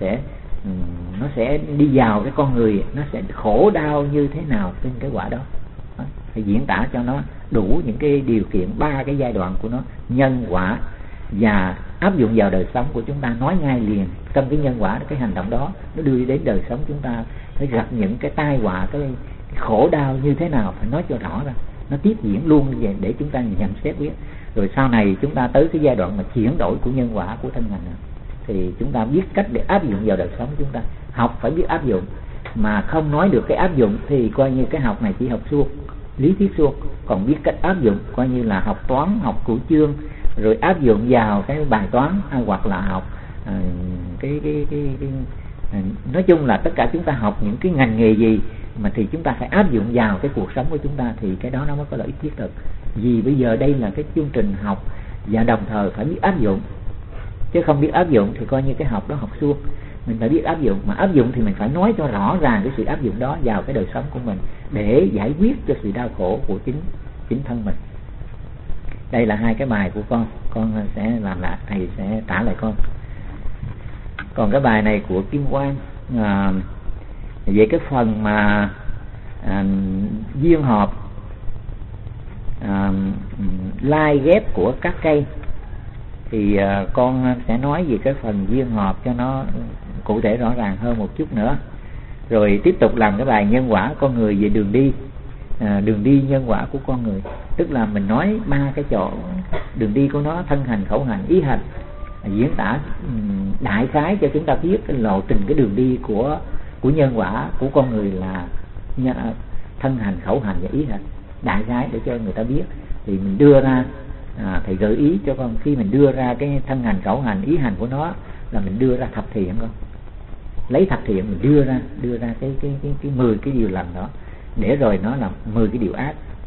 sẽ đi vào cái con người, nó sẽ khổ đau như thế nào trên cái quả đó. Phải diễn tả cho nó đủ những cái điều kiện, 3 cái giai đoạn của nó, nhân quả, và áp dụng vào đời sống của chúng ta, nói ngay liền trong cái nhân quả, cái hành động đó nó đưa đến đời sống chúng ta, phải gặp những cái tai họa, cái khổ đau như thế nào, phải nói cho rõ ra, nó tiếp diễn luôn như vậy để chúng ta nhận xét biết. Rồi sau này chúng ta tới cái giai đoạn mà chuyển đổi của nhân quả của thân hành này, thì chúng ta biết cách để áp dụng vào đời sống chúng ta. Học phải biết áp dụng, mà không nói được cái áp dụng thì coi như cái học này chỉ học suông, lý thuyết suông. Còn biết cách áp dụng coi như là học toán, học cửu chương, rồi áp dụng vào cái bài toán, hoặc là học nói chung là tất cả chúng ta học những cái ngành nghề gì mà thì chúng ta phải áp dụng vào cái cuộc sống của chúng ta, thì cái đó nó mới có lợi ích thiết thực. Vì bây giờ đây là cái chương trình học, và đồng thời phải biết áp dụng, chứ không biết áp dụng thì coi như cái học đó học suông. Mình phải biết áp dụng, mà áp dụng thì mình phải nói cho rõ ràng cái sự áp dụng đó vào cái đời sống của mình, để giải quyết cho sự đau khổ của chính thân mình. Đây là 2 cái bài của con sẽ làm lại, thầy sẽ trả lại con. Còn cái bài này của Kim Quang, về cái phần mà duyên hợp, lai ghép của các cây, thì con sẽ nói về cái phần duyên hợp cho nó cụ thể rõ ràng hơn một chút nữa. Rồi tiếp tục làm cái bài nhân quả con người về đường đi, đường đi nhân quả của con người, tức là mình nói 3 cái chỗ đường đi của nó, thân hành, khẩu hành, ý hành, diễn tả đại khái cho chúng ta biết cái lộ trình, cái đường đi của nhân quả của con người là thân hành, khẩu hành và ý hành, đại khái để cho người ta biết. Thì mình đưa ra, thầy gợi ý cho con, khi mình đưa ra cái thân hành, khẩu hành, ý hành của nó là mình đưa ra thập thiện, con lấy thập thiện mình đưa ra cái 10 cái điều lành đó, để rồi nó là 10 cái điều ác,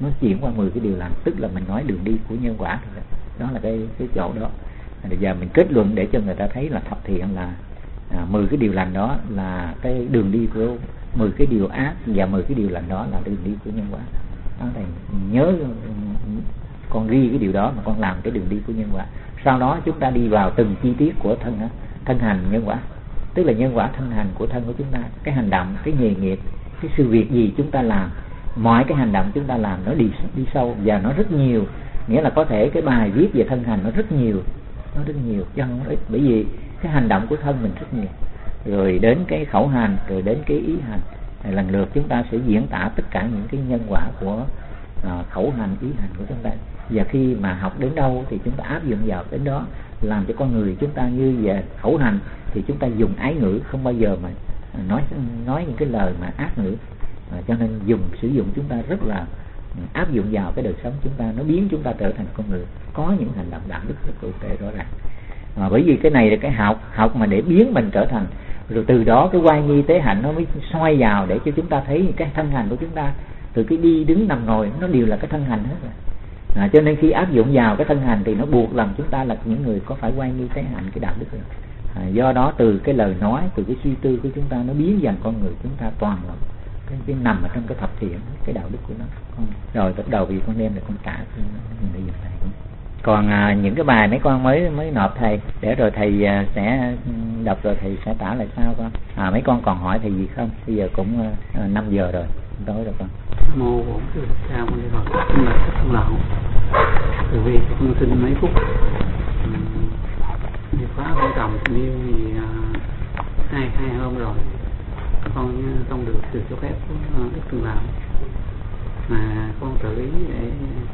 nó chuyển qua 10 cái điều lành, tức là mình nói đường đi của nhân quả. Đó là cái chỗ đó. Bây giờ mình kết luận để cho người ta thấy là thập thiện là 10 cái điều lành đó là cái đường đi của 10 cái điều ác, và 10 cái điều lành đó là đường đi của nhân quả. Đó, thầy nhớ con ghi cái điều đó mà con làm cái đường đi của nhân quả. Sau đó chúng ta đi vào từng chi tiết của thân hành nhân quả, tức là nhân quả thân hành của thân của chúng ta, cái hành động, cái nghề nghiệp, cái sự việc gì chúng ta làm, mọi cái hành động chúng ta làm nó đi sâu và nó rất nhiều. Nghĩa là có thể cái bài viết về thân hành nó rất nhiều chứ không ít, bởi vì cái hành động của thân mình rất nhiều, rồi đến cái khẩu hành, rồi đến cái ý hành. Lần lượt chúng ta sẽ diễn tả tất cả những cái nhân quả của khẩu hành, ý hành của chúng ta. Và khi mà học đến đâu thì chúng ta áp dụng vào đến đó, làm cho con người chúng ta như về khẩu hành thì chúng ta dùng ái ngữ, không bao giờ mà nói những cái lời mà ác ngữ. Cho nên sử dụng chúng ta rất là áp dụng vào cái đời sống chúng ta, nó biến chúng ta trở thành con người có những hành động đạo đức rất cụ thể rõ ràng. Bởi vì cái này là cái học mà để biến mình trở thành, rồi từ đó cái oai nghi tế hạnh nó mới xoay vào để cho chúng ta thấy cái thân hành của chúng ta, từ cái đi đứng nằm ngồi nó đều là cái thân hành hết rồi. Cho nên khi áp dụng vào cái thân hành thì nó buộc làm chúng ta là những người có phải oai nghi tế hạnh cái đạo đức rồi. Do đó từ cái lời nói, từ cái suy tư của chúng ta nó biến dần con người chúng ta toàn là cái nằm ở trong cái thập thiện, cái đạo đức của nó. Rồi bắt đầu vì con đem là con trả bây giờ thầy. Còn những cái bài mấy con mới nộp thầy, để rồi thầy sẽ đọc rồi thầy sẽ tả lại sao con. Mấy con còn hỏi thầy gì không? Bây giờ cũng 5 giờ rồi, tối rồi con. Mô Bổn Sư Ca Mâu Ni Phật. Xin lạy các ông lão. Từ vì con xin mấy phút đi khóa con trồng niêu gì hai hôm rồi con không được sự cho phép của Đức Trường Lão, mà con tự ý để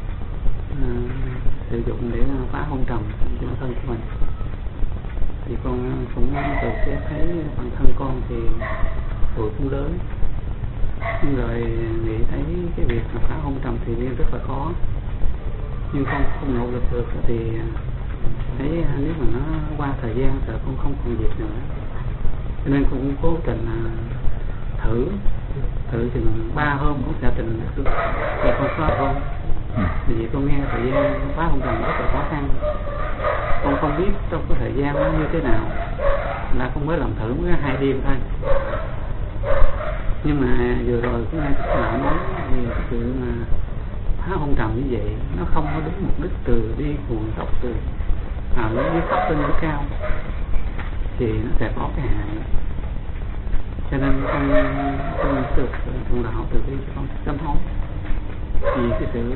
sử dụng để phá hôn trầm cho thân của mình. Thì con cũng tự xét thấy bản thân con thì tuổi cũng lớn, nhưng rồi nghĩ thấy cái việc phá hôn trầm thì nên rất là khó, nhưng con không nỗ lực được thì thấy nếu mà nó qua thời gian rồi con không còn việc nữa, cho nên cũng cố tình thử chừng 3 hôm cũng sẽ tình được thì con phá hôn. Vì con nghe thời gian phá hôn trầm rất là khó khăn, con không biết trong cái thời gian nó như thế nào, là con mới làm thử mới 2 đêm thôi. Nhưng mà vừa rồi cũng nghe các bạn nói vì cái sự mà phá hôn trầm như vậy nó không có đúng mục đích, từ đi cuồng tốc từ dưới thấp lên dưới cao thì nó sẽ có cái hại. Cho nên con được con đạo từ bi cho con sám hối, vì cái sự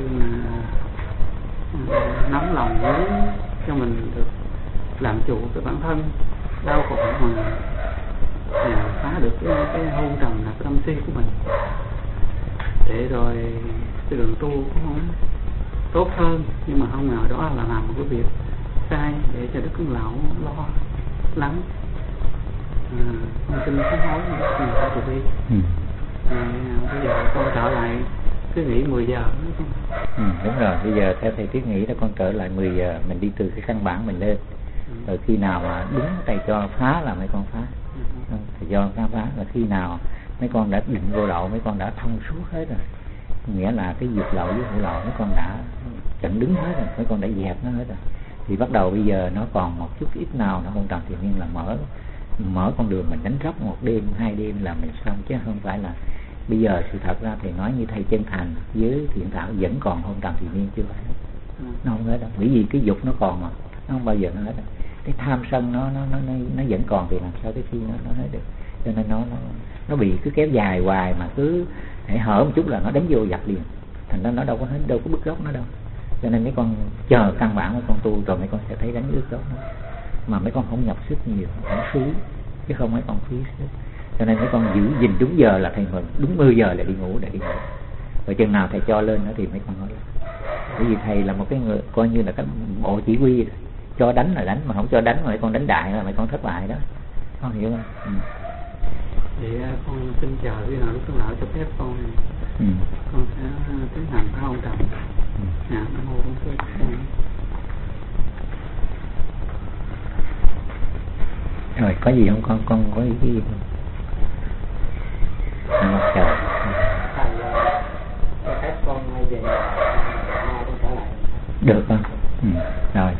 nóng lòng muốn cho mình được làm chủ cái bản thân đau khổ mà phá được cái hôn trầm là cái tâm si của mình, để rồi cái đường tu cũng tốt hơn. Nhưng mà không ngờ đó là làm một cái việc sai để cho Đức Công Lão lo lắng. Con xin sám hối con đạo từ bi. Bây giờ con trở lại cứ nghỉ 10 giờ. Đúng rồi, bây giờ theo thầy Thiết nghĩ là con trở lại 10 giờ, mình đi từ cái căn bản mình lên. Rồi khi nào mà đúng thầy cho phá là mấy con phá. Thầy cho phá là khi nào mấy con đã định vô độ, mấy con đã thông suốt hết rồi. Nghĩa là cái việc lậu với hữu lậu mấy con đã chặn đứng hết rồi, mấy con đã dẹp nó hết rồi. Thì bắt đầu bây giờ nó còn một chút ít nào nó không tròn thì nhiên là mở con đường mình đánh róc 1 đêm 2 đêm là mình xong, chứ không phải là bây giờ sự thật ra thì nói như thầy chân thành với thiện thảo vẫn còn hôn trầm thì nhiên chưa phải nó không hết đâu, bởi vì cái dục nó còn mà nó không bao giờ nó hết đâu. Cái tham sân nó vẫn còn thì làm sao cái khi nó hết được. Cho nên nó bị cứ kéo dài hoài, mà cứ hãy hở một chút là nó đánh vô giặt liền, thành ra nó đâu có hết, đâu có bứt gốc nó đâu. Cho nên mấy con chờ căn bản mấy con tu rồi mấy con sẽ thấy đánh bứt gốc nó, mà mấy con không nhập sức nhiều, không phí, chứ không mấy con phí sức. Cho nên mấy con giữ gìn đúng giờ là thầy mừng, đúng 10 giờ là đi ngủ để đi ngủ. Rồi chừng nào thầy cho lên nữa thì mấy con nói. Bởi vì thầy là một cái người coi như là cái bộ chỉ huy, cho đánh là đánh, mà không cho đánh mà mấy con đánh đại là mấy con thất bại đó, con hiểu không? Thì con xin chờ khi nào Đức Công Lão cho phép con sẽ tiến hành phá hôn trầm. Nam mô Bổn Sư. Rồi có gì không con có ý gì không? Chờ. Thầy cho phép con về Được không? Rồi.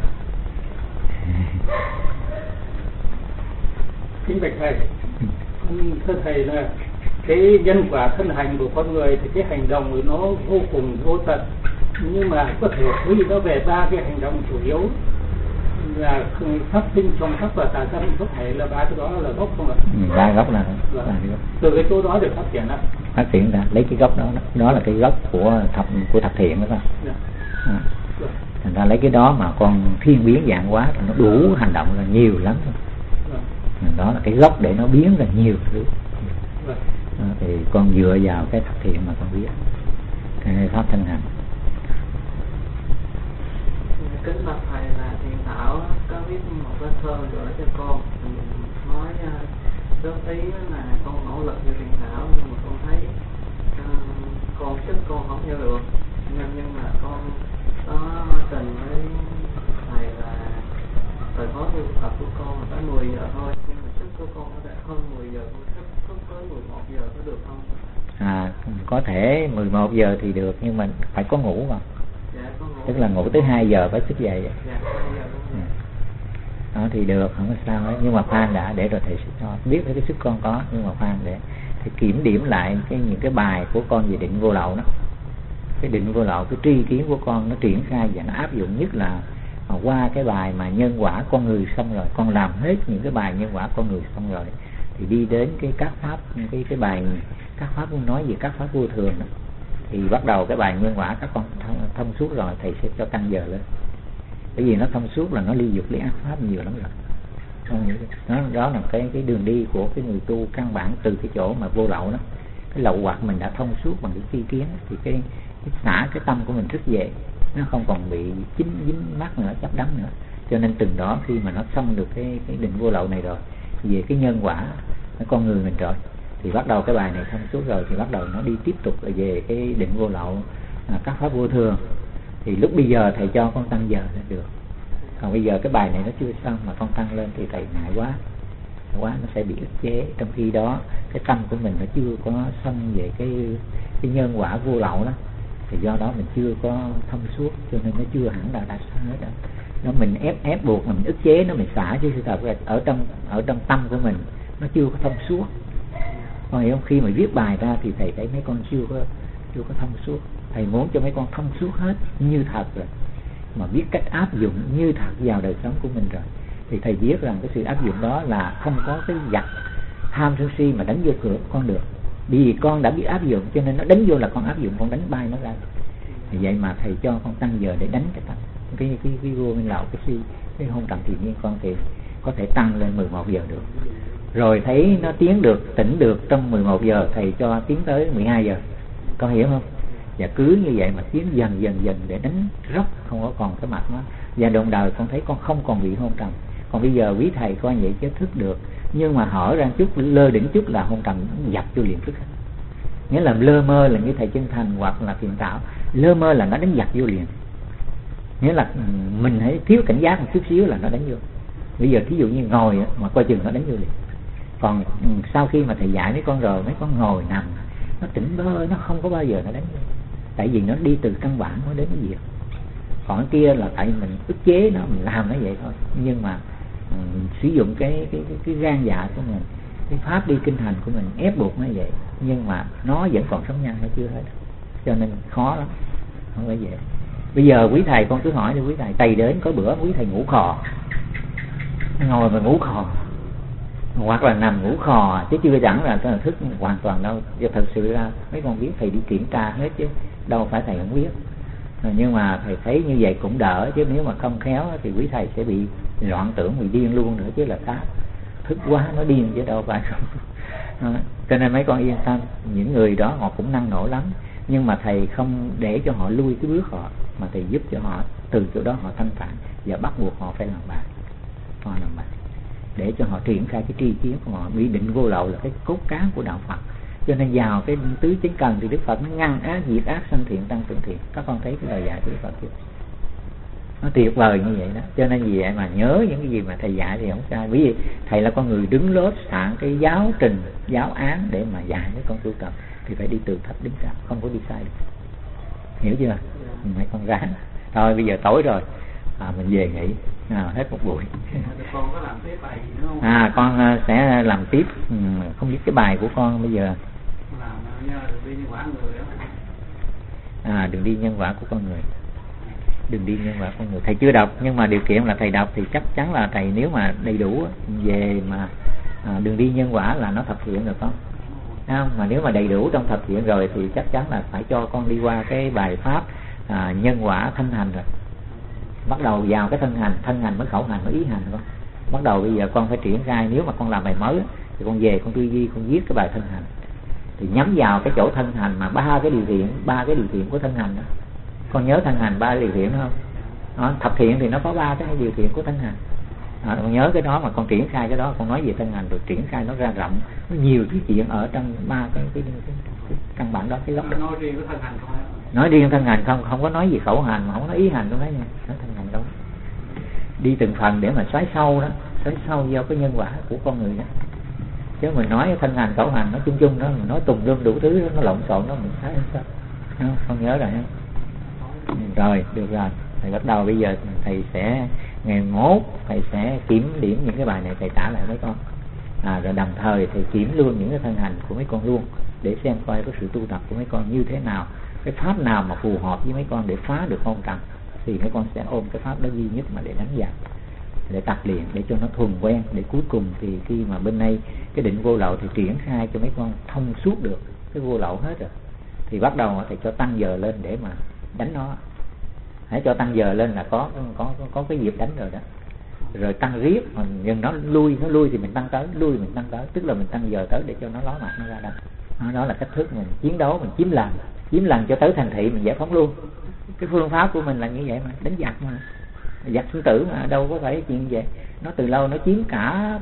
Kính bạch thầy, thưa thầy là cái nhân quả thân hành của con người thì cái hành động của nó vô cùng vô tận, nhưng mà có thể quy nó về ba cái hành động chủ yếu là phát sinh trong pháp và tà dâm, có thể là ba cái đó là gốc không ạ? Ba gốc là từ cái chỗ đó được phát triển ạ. Phát triển ra lấy cái gốc đó là cái gốc của thập thiện đó. Thành ra lấy cái đó mà con thiên biến dạng hóa thì nó đủ hành động là nhiều lắm. Đó là cái gốc để nó biến ra nhiều thứ. Thì con dựa vào cái thập thiện mà con biết cái pháp thân hành. Kính bạch thầy, là Thiện Thảo có viết một cái thơ gửi cho con, nói góp ý là con nỗ lực như Thiện Thảo, nhưng mà con thấy con sức con không theo được, nhưng mà con có trình với thầy là thời khóa tu tập của con là tới 10 giờ thôi, nhưng mà sức của con nó đã hơn 10 giờ, con thức tới 11 giờ có được không? Có thể 11 giờ thì được, nhưng mà phải có ngủ vào. Dạ, có ngủ. Tức là ngủ tới 2 giờ phải thức dậy. Dạ, 2 giờ đúng. Đó thì được, không có sao hết. Nhưng mà khoan đã, để rồi thầy sẽ cho biết cái sức con có, nhưng mà khoan để thì kiểm điểm lại những cái bài của con về định vô lậu đó. Cái định vô lậu, cái tri kiến của con nó triển khai và nó áp dụng nhất là qua cái bài mà nhân quả con người xong rồi, con làm hết những cái bài nhân quả con người xong rồi thì đi đến cái các pháp, cái bài các pháp nói về các pháp vô thường đó. Thì bắt đầu cái bài nhân quả các con thông suốt rồi, thầy sẽ cho tăng giờ lên. Bởi vì nó thông suốt là nó ly dục lý ác pháp nhiều lắm rồi. Đó là cái đường đi của cái người tu căn bản, từ cái chỗ mà vô lậu đó, cái lậu hoặc mình đã thông suốt bằng cái tri kiến thì cái xả cái tâm của mình rất dễ, nó không còn bị dính mắc nữa, chấp đắm nữa. Cho nên từng đó khi mà nó xong được cái định vô lậu này rồi, về cái nhân quả cái con người mình rồi, thì bắt đầu cái bài này thông suốt rồi thì bắt đầu nó đi tiếp tục về cái định vô lậu, các pháp vô thường. Thì lúc bây giờ thầy cho con tăng giờ là được. Còn bây giờ cái bài này nó chưa xong mà con tăng lên thì thầy ngại quá nó sẽ bị ức chế. Trong khi đó cái tâm của mình nó chưa có xong về cái nhân quả vô lậu đó, thì do đó mình chưa có thông suốt, cho nên nó chưa hẳn là đã xong hết đó. Nó mình ép buộc mình ức chế nó, mình xả, chứ sự thật là ở trong tâm của mình nó chưa có thông suốt. Còn hiểu không? Khi mà viết bài ra thì thầy thấy mấy con chưa có thông suốt. Thầy muốn cho mấy con thông suốt hết như thật rồi, mà biết cách áp dụng như thật vào đời sống của mình rồi, thì thầy biết rằng cái sự áp dụng đó là không có cái giặc tham sân si mà đánh vô cửa con được. Vì con đã biết áp dụng cho nên nó đánh vô là con áp dụng, con đánh bay nó ra. Thì vậy mà thầy cho con tăng giờ để đánh cái tâm, cái vô minh lậu, cái hôn trầm thì nhiên con thì có thể tăng lên 11 giờ được. Rồi thấy nó tiến được, tỉnh được trong 11 giờ, thầy cho tiến tới 12 giờ. Con hiểu không? Và cứ như vậy mà tiến dần để đánh rốc, không có còn cái mặt nó. Và đồng đời con thấy con không còn bị hôn trầm. Còn bây giờ quý thầy coi vậy chứ thức được, nhưng mà hở ra chút, lơ đỉnh chút là hôn trầm dập vô liền thức. Nghĩa là lơ mơ là như thầy Chân Thành hoặc là Thiện Thảo, lơ mơ là nó đánh dập vô liền. Nghĩa là mình hãy thiếu cảnh giác một chút xíu là nó đánh vô. Bây giờ thí dụ như ngồi mà coi chừng nó đánh vô liền. Còn sau khi mà thầy dạy mấy con rồi, mấy con ngồi nằm nó tỉnh bơ, nó không có bao giờ nó đánh vô. Tại vì nó đi từ căn bản nó đến cái việc. Còn cái kia là tại mình ức chế nó, mình làm nó vậy thôi. Nhưng mà sử dụng cái gan dạ của mình, cái pháp đi kinh hành của mình ép buộc nó vậy, nhưng mà nó vẫn còn sống nhăn, nó chưa hết, cho nên khó lắm, không phải vậy. Bây giờ quý thầy, con cứ hỏi đi quý thầy đến có bữa quý thầy ngủ khò, ngồi mà ngủ khò, hoặc là nằm ngủ khò, chứ chưa chẳng là thức hoàn toàn đâu. Chứ thật sự ra mấy con biết thầy đi kiểm tra hết chứ đâu phải thầy không biết. Nhưng mà thầy thấy như vậy cũng đỡ, chứ nếu mà không khéo thì quý thầy sẽ bị loạn tưởng, bị điên luôn nữa chứ là khác. Thức quá nó điên chứ đâu phải không. Cho nên mấy con yên tâm, những người đó họ cũng năng nổ lắm, nhưng mà thầy không để cho họ lui cái bước họ, mà thầy giúp cho họ từ chỗ đó họ thanh thản, và bắt buộc họ phải làm bài, để cho họ triển khai cái tri kiến của họ. Bị định vô lậu là cái cốt cán của đạo Phật, cho nên vào cái tứ chánh cần thì Đức Phật nó ngăn ác diệt ác, sanh thiện tăng thượng thiện. Các con thấy cái lời dạy của Đức Phật chưa? Nó tuyệt vời như vậy đó. Cho nên vì vậy mà nhớ những cái gì mà thầy dạy thì không sai. Bởi vì thầy là con người đứng lớp soạn cái giáo trình, giáo án để mà dạy mấy con tu tập, thì phải đi từ thấp đến cao, không có đi sai được. Hiểu chưa? Mấy con ráng thôi bây giờ tối rồi, mình về nghỉ, hết một buổi. Con có làm tiếp bài gì nữa không? Con sẽ làm tiếp, không biết cái bài của con bây giờ. Làm đừng đi nhân quả người đó. Đừng đi nhân quả của con người. Đừng đi nhân quả con người. Thầy chưa đọc, nhưng mà điều kiện là thầy đọc thì chắc chắn là thầy nếu mà đầy đủ về mà đừng đi nhân quả là nó thập thiện rồi con. Không? Mà nếu mà đầy đủ trong thập thiện rồi thì chắc chắn là phải cho con đi qua cái bài pháp nhân quả thân hành rồi. Bắt đầu vào cái thân hành mới khẩu hành mới ý hành con. Bắt đầu bây giờ con phải triển khai, nếu mà con làm bài mới thì con về con tư duy, con viết cái bài thân hành thì nhắm vào cái chỗ thân hành mà ba cái điều thiện của thân hành đó. Con nhớ thân hành 3 điều thiện không? Đó, thập thiện thì nó có 3 cái điều thiện của thân hành. Con nhớ cái đó mà con triển khai cái đó, con nói về thân hành rồi triển khai nó ra rộng, nó nhiều cái chuyện ở trong 3 cái căn bản đó, cái góc đó. Nói riêng với thân hành không? Nói riêng thân hành không có nói gì khẩu hành mà không nói ý hành đâu đấy nha. Nói thân hành đâu. Đi từng phần để mà xoáy sâu đó, xoáy sâu vào cái nhân quả của con người đó. Chứ mình nói thân hành khẩu hành nó chung chung đó, mình nói tùm lum đủ thứ đó, nó lộn xộn đó, mình thấy sao? Không nhớ rồi ha. Rồi, được rồi. Thầy bắt đầu bây giờ thầy sẽ ngày mốt thầy sẽ kiểm điểm những cái bài này, thầy trả lại mấy con. Rồi đồng thời thầy kiểm luôn những cái thân hành của mấy con luôn, để xem coi cái sự tu tập của mấy con như thế nào, cái pháp nào mà phù hợp với mấy con để phá được hôn trầm, thì mấy con sẽ ôm cái pháp đó duy nhất mà để đánh giặc, để tập luyện để cho nó thuần quen, để cuối cùng thì khi mà bên đây cái định vô lậu thì triển khai cho mấy con thông suốt được cái vô lậu hết rồi, thì bắt đầu thầy cho tăng giờ lên để mà đánh nó. Hãy cho tăng giờ lên là có cái dịp đánh rồi đó. Rồi tăng riết, nhưng nó lui thì mình tăng tới, tức là mình tăng giờ tới để cho nó ló mặt nó ra đánh. Đó là cách thức mình chiến đấu, mình chiếm lần cho tới thành thị mình giải phóng luôn. Cái phương pháp của mình là như vậy mà, đánh giặc mà, giặc sinh tử mà, đâu có phải chuyện vậy. Nó từ lâu nó chiếm cả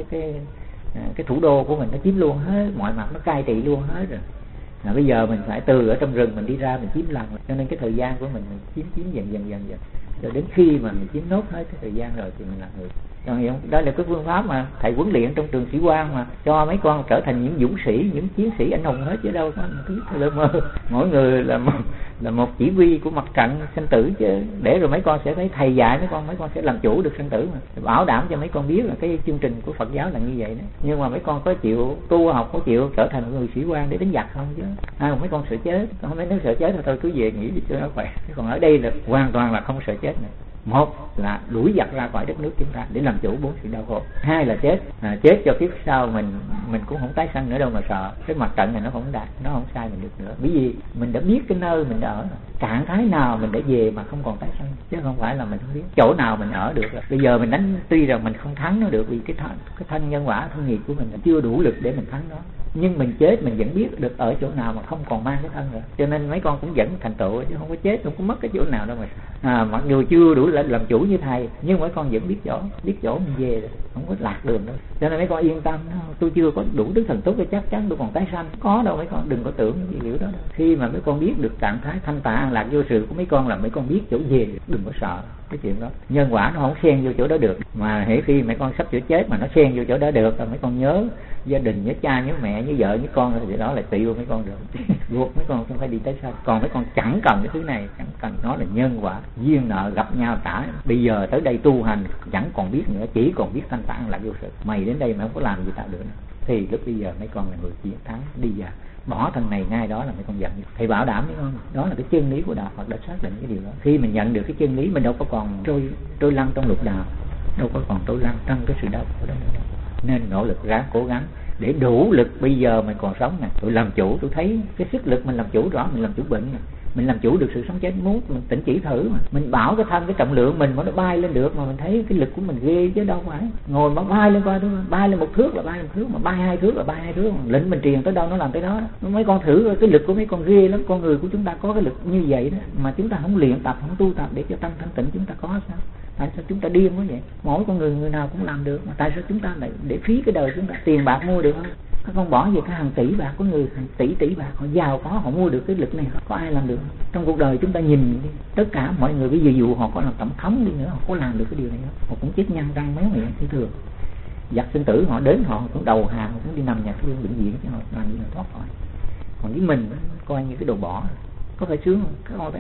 cái thủ đô của mình, nó chiếm luôn hết mọi mặt, nó cai trị luôn hết rồi. Bây giờ mình phải từ ở trong rừng mình đi ra mình chiếm lần, cho nên cái thời gian của mình chiếm dần rồi đến khi mà mình chiếm nốt hết cái thời gian rồi thì mình là người. Đó là cái phương pháp mà thầy huấn luyện trong trường sĩ quan mà cho mấy con trở thành những dũng sĩ, những chiến sĩ anh hùng hết chứ đâu có thứ mơ. Mỗi người là một chỉ huy của mặt trận sinh tử chứ, để rồi mấy con sẽ thấy thầy dạy mấy con sẽ làm chủ được sinh tử mà. Bảo đảm cho mấy con biết là cái chương trình của Phật giáo là như vậy đó. Nhưng mà mấy con có chịu tu học, có chịu trở thành người sĩ quan để đánh giặc không chứ? Mấy con sợ chết, không mấy nếu sợ chết thì thôi cứ về nghỉ cho nó khỏe. Còn ở đây là hoàn toàn là không sợ chết nữa. Một là đuổi giặc ra khỏi đất nước chúng ta để làm chủ 4 sự đau khổ. 2 là chết cho kiếp sau mình cũng không tái sanh nữa đâu mà sợ. Cái mặt trận này nó không đạt, nó không sai mình được nữa. Bởi vì mình đã biết cái nơi mình đã ở, trạng thái nào mình đã về mà không còn tái sanh, chứ không phải là mình không biết chỗ nào mình ở được. Bây giờ mình đánh, tuy rằng mình không thắng nó được vì cái thân nhân quả, thân nghiệp của mình chưa đủ lực để mình thắng nó, nhưng mình chết mình vẫn biết được ở chỗ nào mà không còn mang cái thân rồi. Cho nên mấy con cũng vẫn thành tựu chứ không có chết, không có mất cái chỗ nào đâu mà. Mặc dù chưa đủ làm chủ như thầy, nhưng mấy con vẫn biết chỗ mình về rồi, không có lạc đường đâu. Cho nên mấy con yên tâm, tôi chưa có đủ đức thần túc để chắc chắn tôi còn tái sanh, có đâu. Mấy con đừng có tưởng cái điều đó đâu. Khi mà mấy con biết được trạng thái thanh tạ an lạc vô sự của mấy con là mấy con biết chỗ về, đừng có sợ cái chuyện đó. Nhân quả nó không xen vô chỗ đó được, mà hễ khi mấy con sắp sửa chết mà nó xen vô chỗ đó được là mấy con nhớ gia đình, nhớ cha, nhớ mẹ, nhớ vợ, nhớ con, thì đó là tiêu mấy con rồi. Buộc mấy con không phải đi tới sao. Còn mấy con chẳng cần cái thứ này, chẳng cần, nó là nhân quả, duyên nợ gặp nhau trả. Bây giờ tới đây tu hành chẳng còn biết nữa, chỉ còn biết thanh tạng là vô sự. Mày đến đây mà không có làm gì tạo được nữa. Thì lúc bây giờ mấy con là người chiến thắng, đi vào bỏ thân này ngay đó là mấy con giận. Thầy bảo đảm mấy con, đó là cái chân lý của đạo Phật đã xác định cái điều đó. Khi mình nhận được cái chân lý, mình đâu có còn trôi lăn trong lục đạo, đâu có còn trôi lăn trong cái sự đau khổ đó nữa. Nên nỗ lực ráng cố gắng để đủ lực. Bây giờ mình còn sống nè, tôi làm chủ, tôi thấy cái sức lực mình làm chủ rõ, mình làm chủ bệnh nè, mình làm chủ được sự sống chết muốn, mình tỉnh chỉ thử mà. Mình bảo cái thân, cái trọng lượng mình mà nó bay lên được, mà mình thấy cái lực của mình ghê chứ đâu phải ngồi mà bay lên coi thôi, bay lên 1 thước là bay 1 thước, mà bay 2 thước là bay 2 thước, lệnh mình truyền tới đâu nó làm tới đó. Mấy con thử cái lực của mấy con ghê lắm. Con người của chúng ta có cái lực như vậy đó, mà chúng ta không luyện tập, không tu tập để cho tâm thanh tịnh chúng ta có sao? Tại sao chúng ta điên quá vậy? Mỗi con người nào cũng làm được, mà tại sao chúng ta lại để phí cái đời chúng ta? Tiền bạc mua được không? Các con bỏ về cái hàng tỷ bạc của người, hàng tỷ bạc họ giàu có, họ mua được cái lực này, có ai làm được? Trong cuộc đời chúng ta nhìn đi, tất cả mọi người bây giờ dù họ có làm tổng thống đi nữa, họ có làm được cái điều này không? Họ cũng chết nhăn răng méo miệng thì thường. Giặc sinh tử họ đến họ cũng đầu hàng, họ cũng đi nằm nhà thương bệnh viện chứ họ làm gì mà thoát khỏi. Còn với mình coi như cái đồ bỏ, có phải sướng không? Các con thấy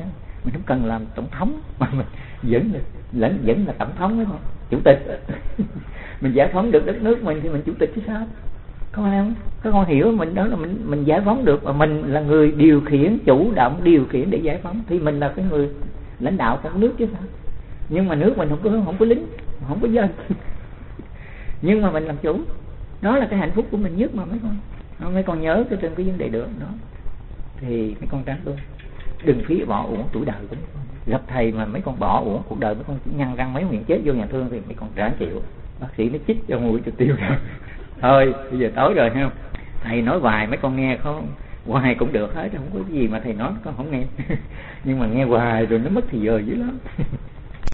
mình không cần làm tổng thống mà mình vẫn là tổng thống đó, chủ tịch. Mình giải phóng được đất nước mình thì mình chủ tịch chứ sao? Các con hiểu mình đó là mình giải phóng được, mà mình là người điều khiển, chủ động điều khiển để giải phóng, thì mình là cái người lãnh đạo của nước chứ sao? Nhưng mà nước mình không có lính, không có dân. Nhưng mà mình làm chủ, đó là cái hạnh phúc của mình nhất mà mấy con nhớ trên cái vấn đề được đó. Thì mấy con tránh luôn, đừng phí bỏ uổng tuổi đời của mấy con. Gặp thầy mà mấy con bỏ uổng cuộc đời, mấy con nhăn răng mấy miệng chết vô nhà thương thì mấy con ráng chịu. Bác sĩ nó chích cho mũi cho tiêu rồi. Thôi bây giờ tối rồi ha, thầy nói hoài mấy con nghe không, hoài cũng được hết, không có gì mà thầy nói con không nghe. Nhưng mà nghe hoài rồi nó mất thì giờ dữ lắm.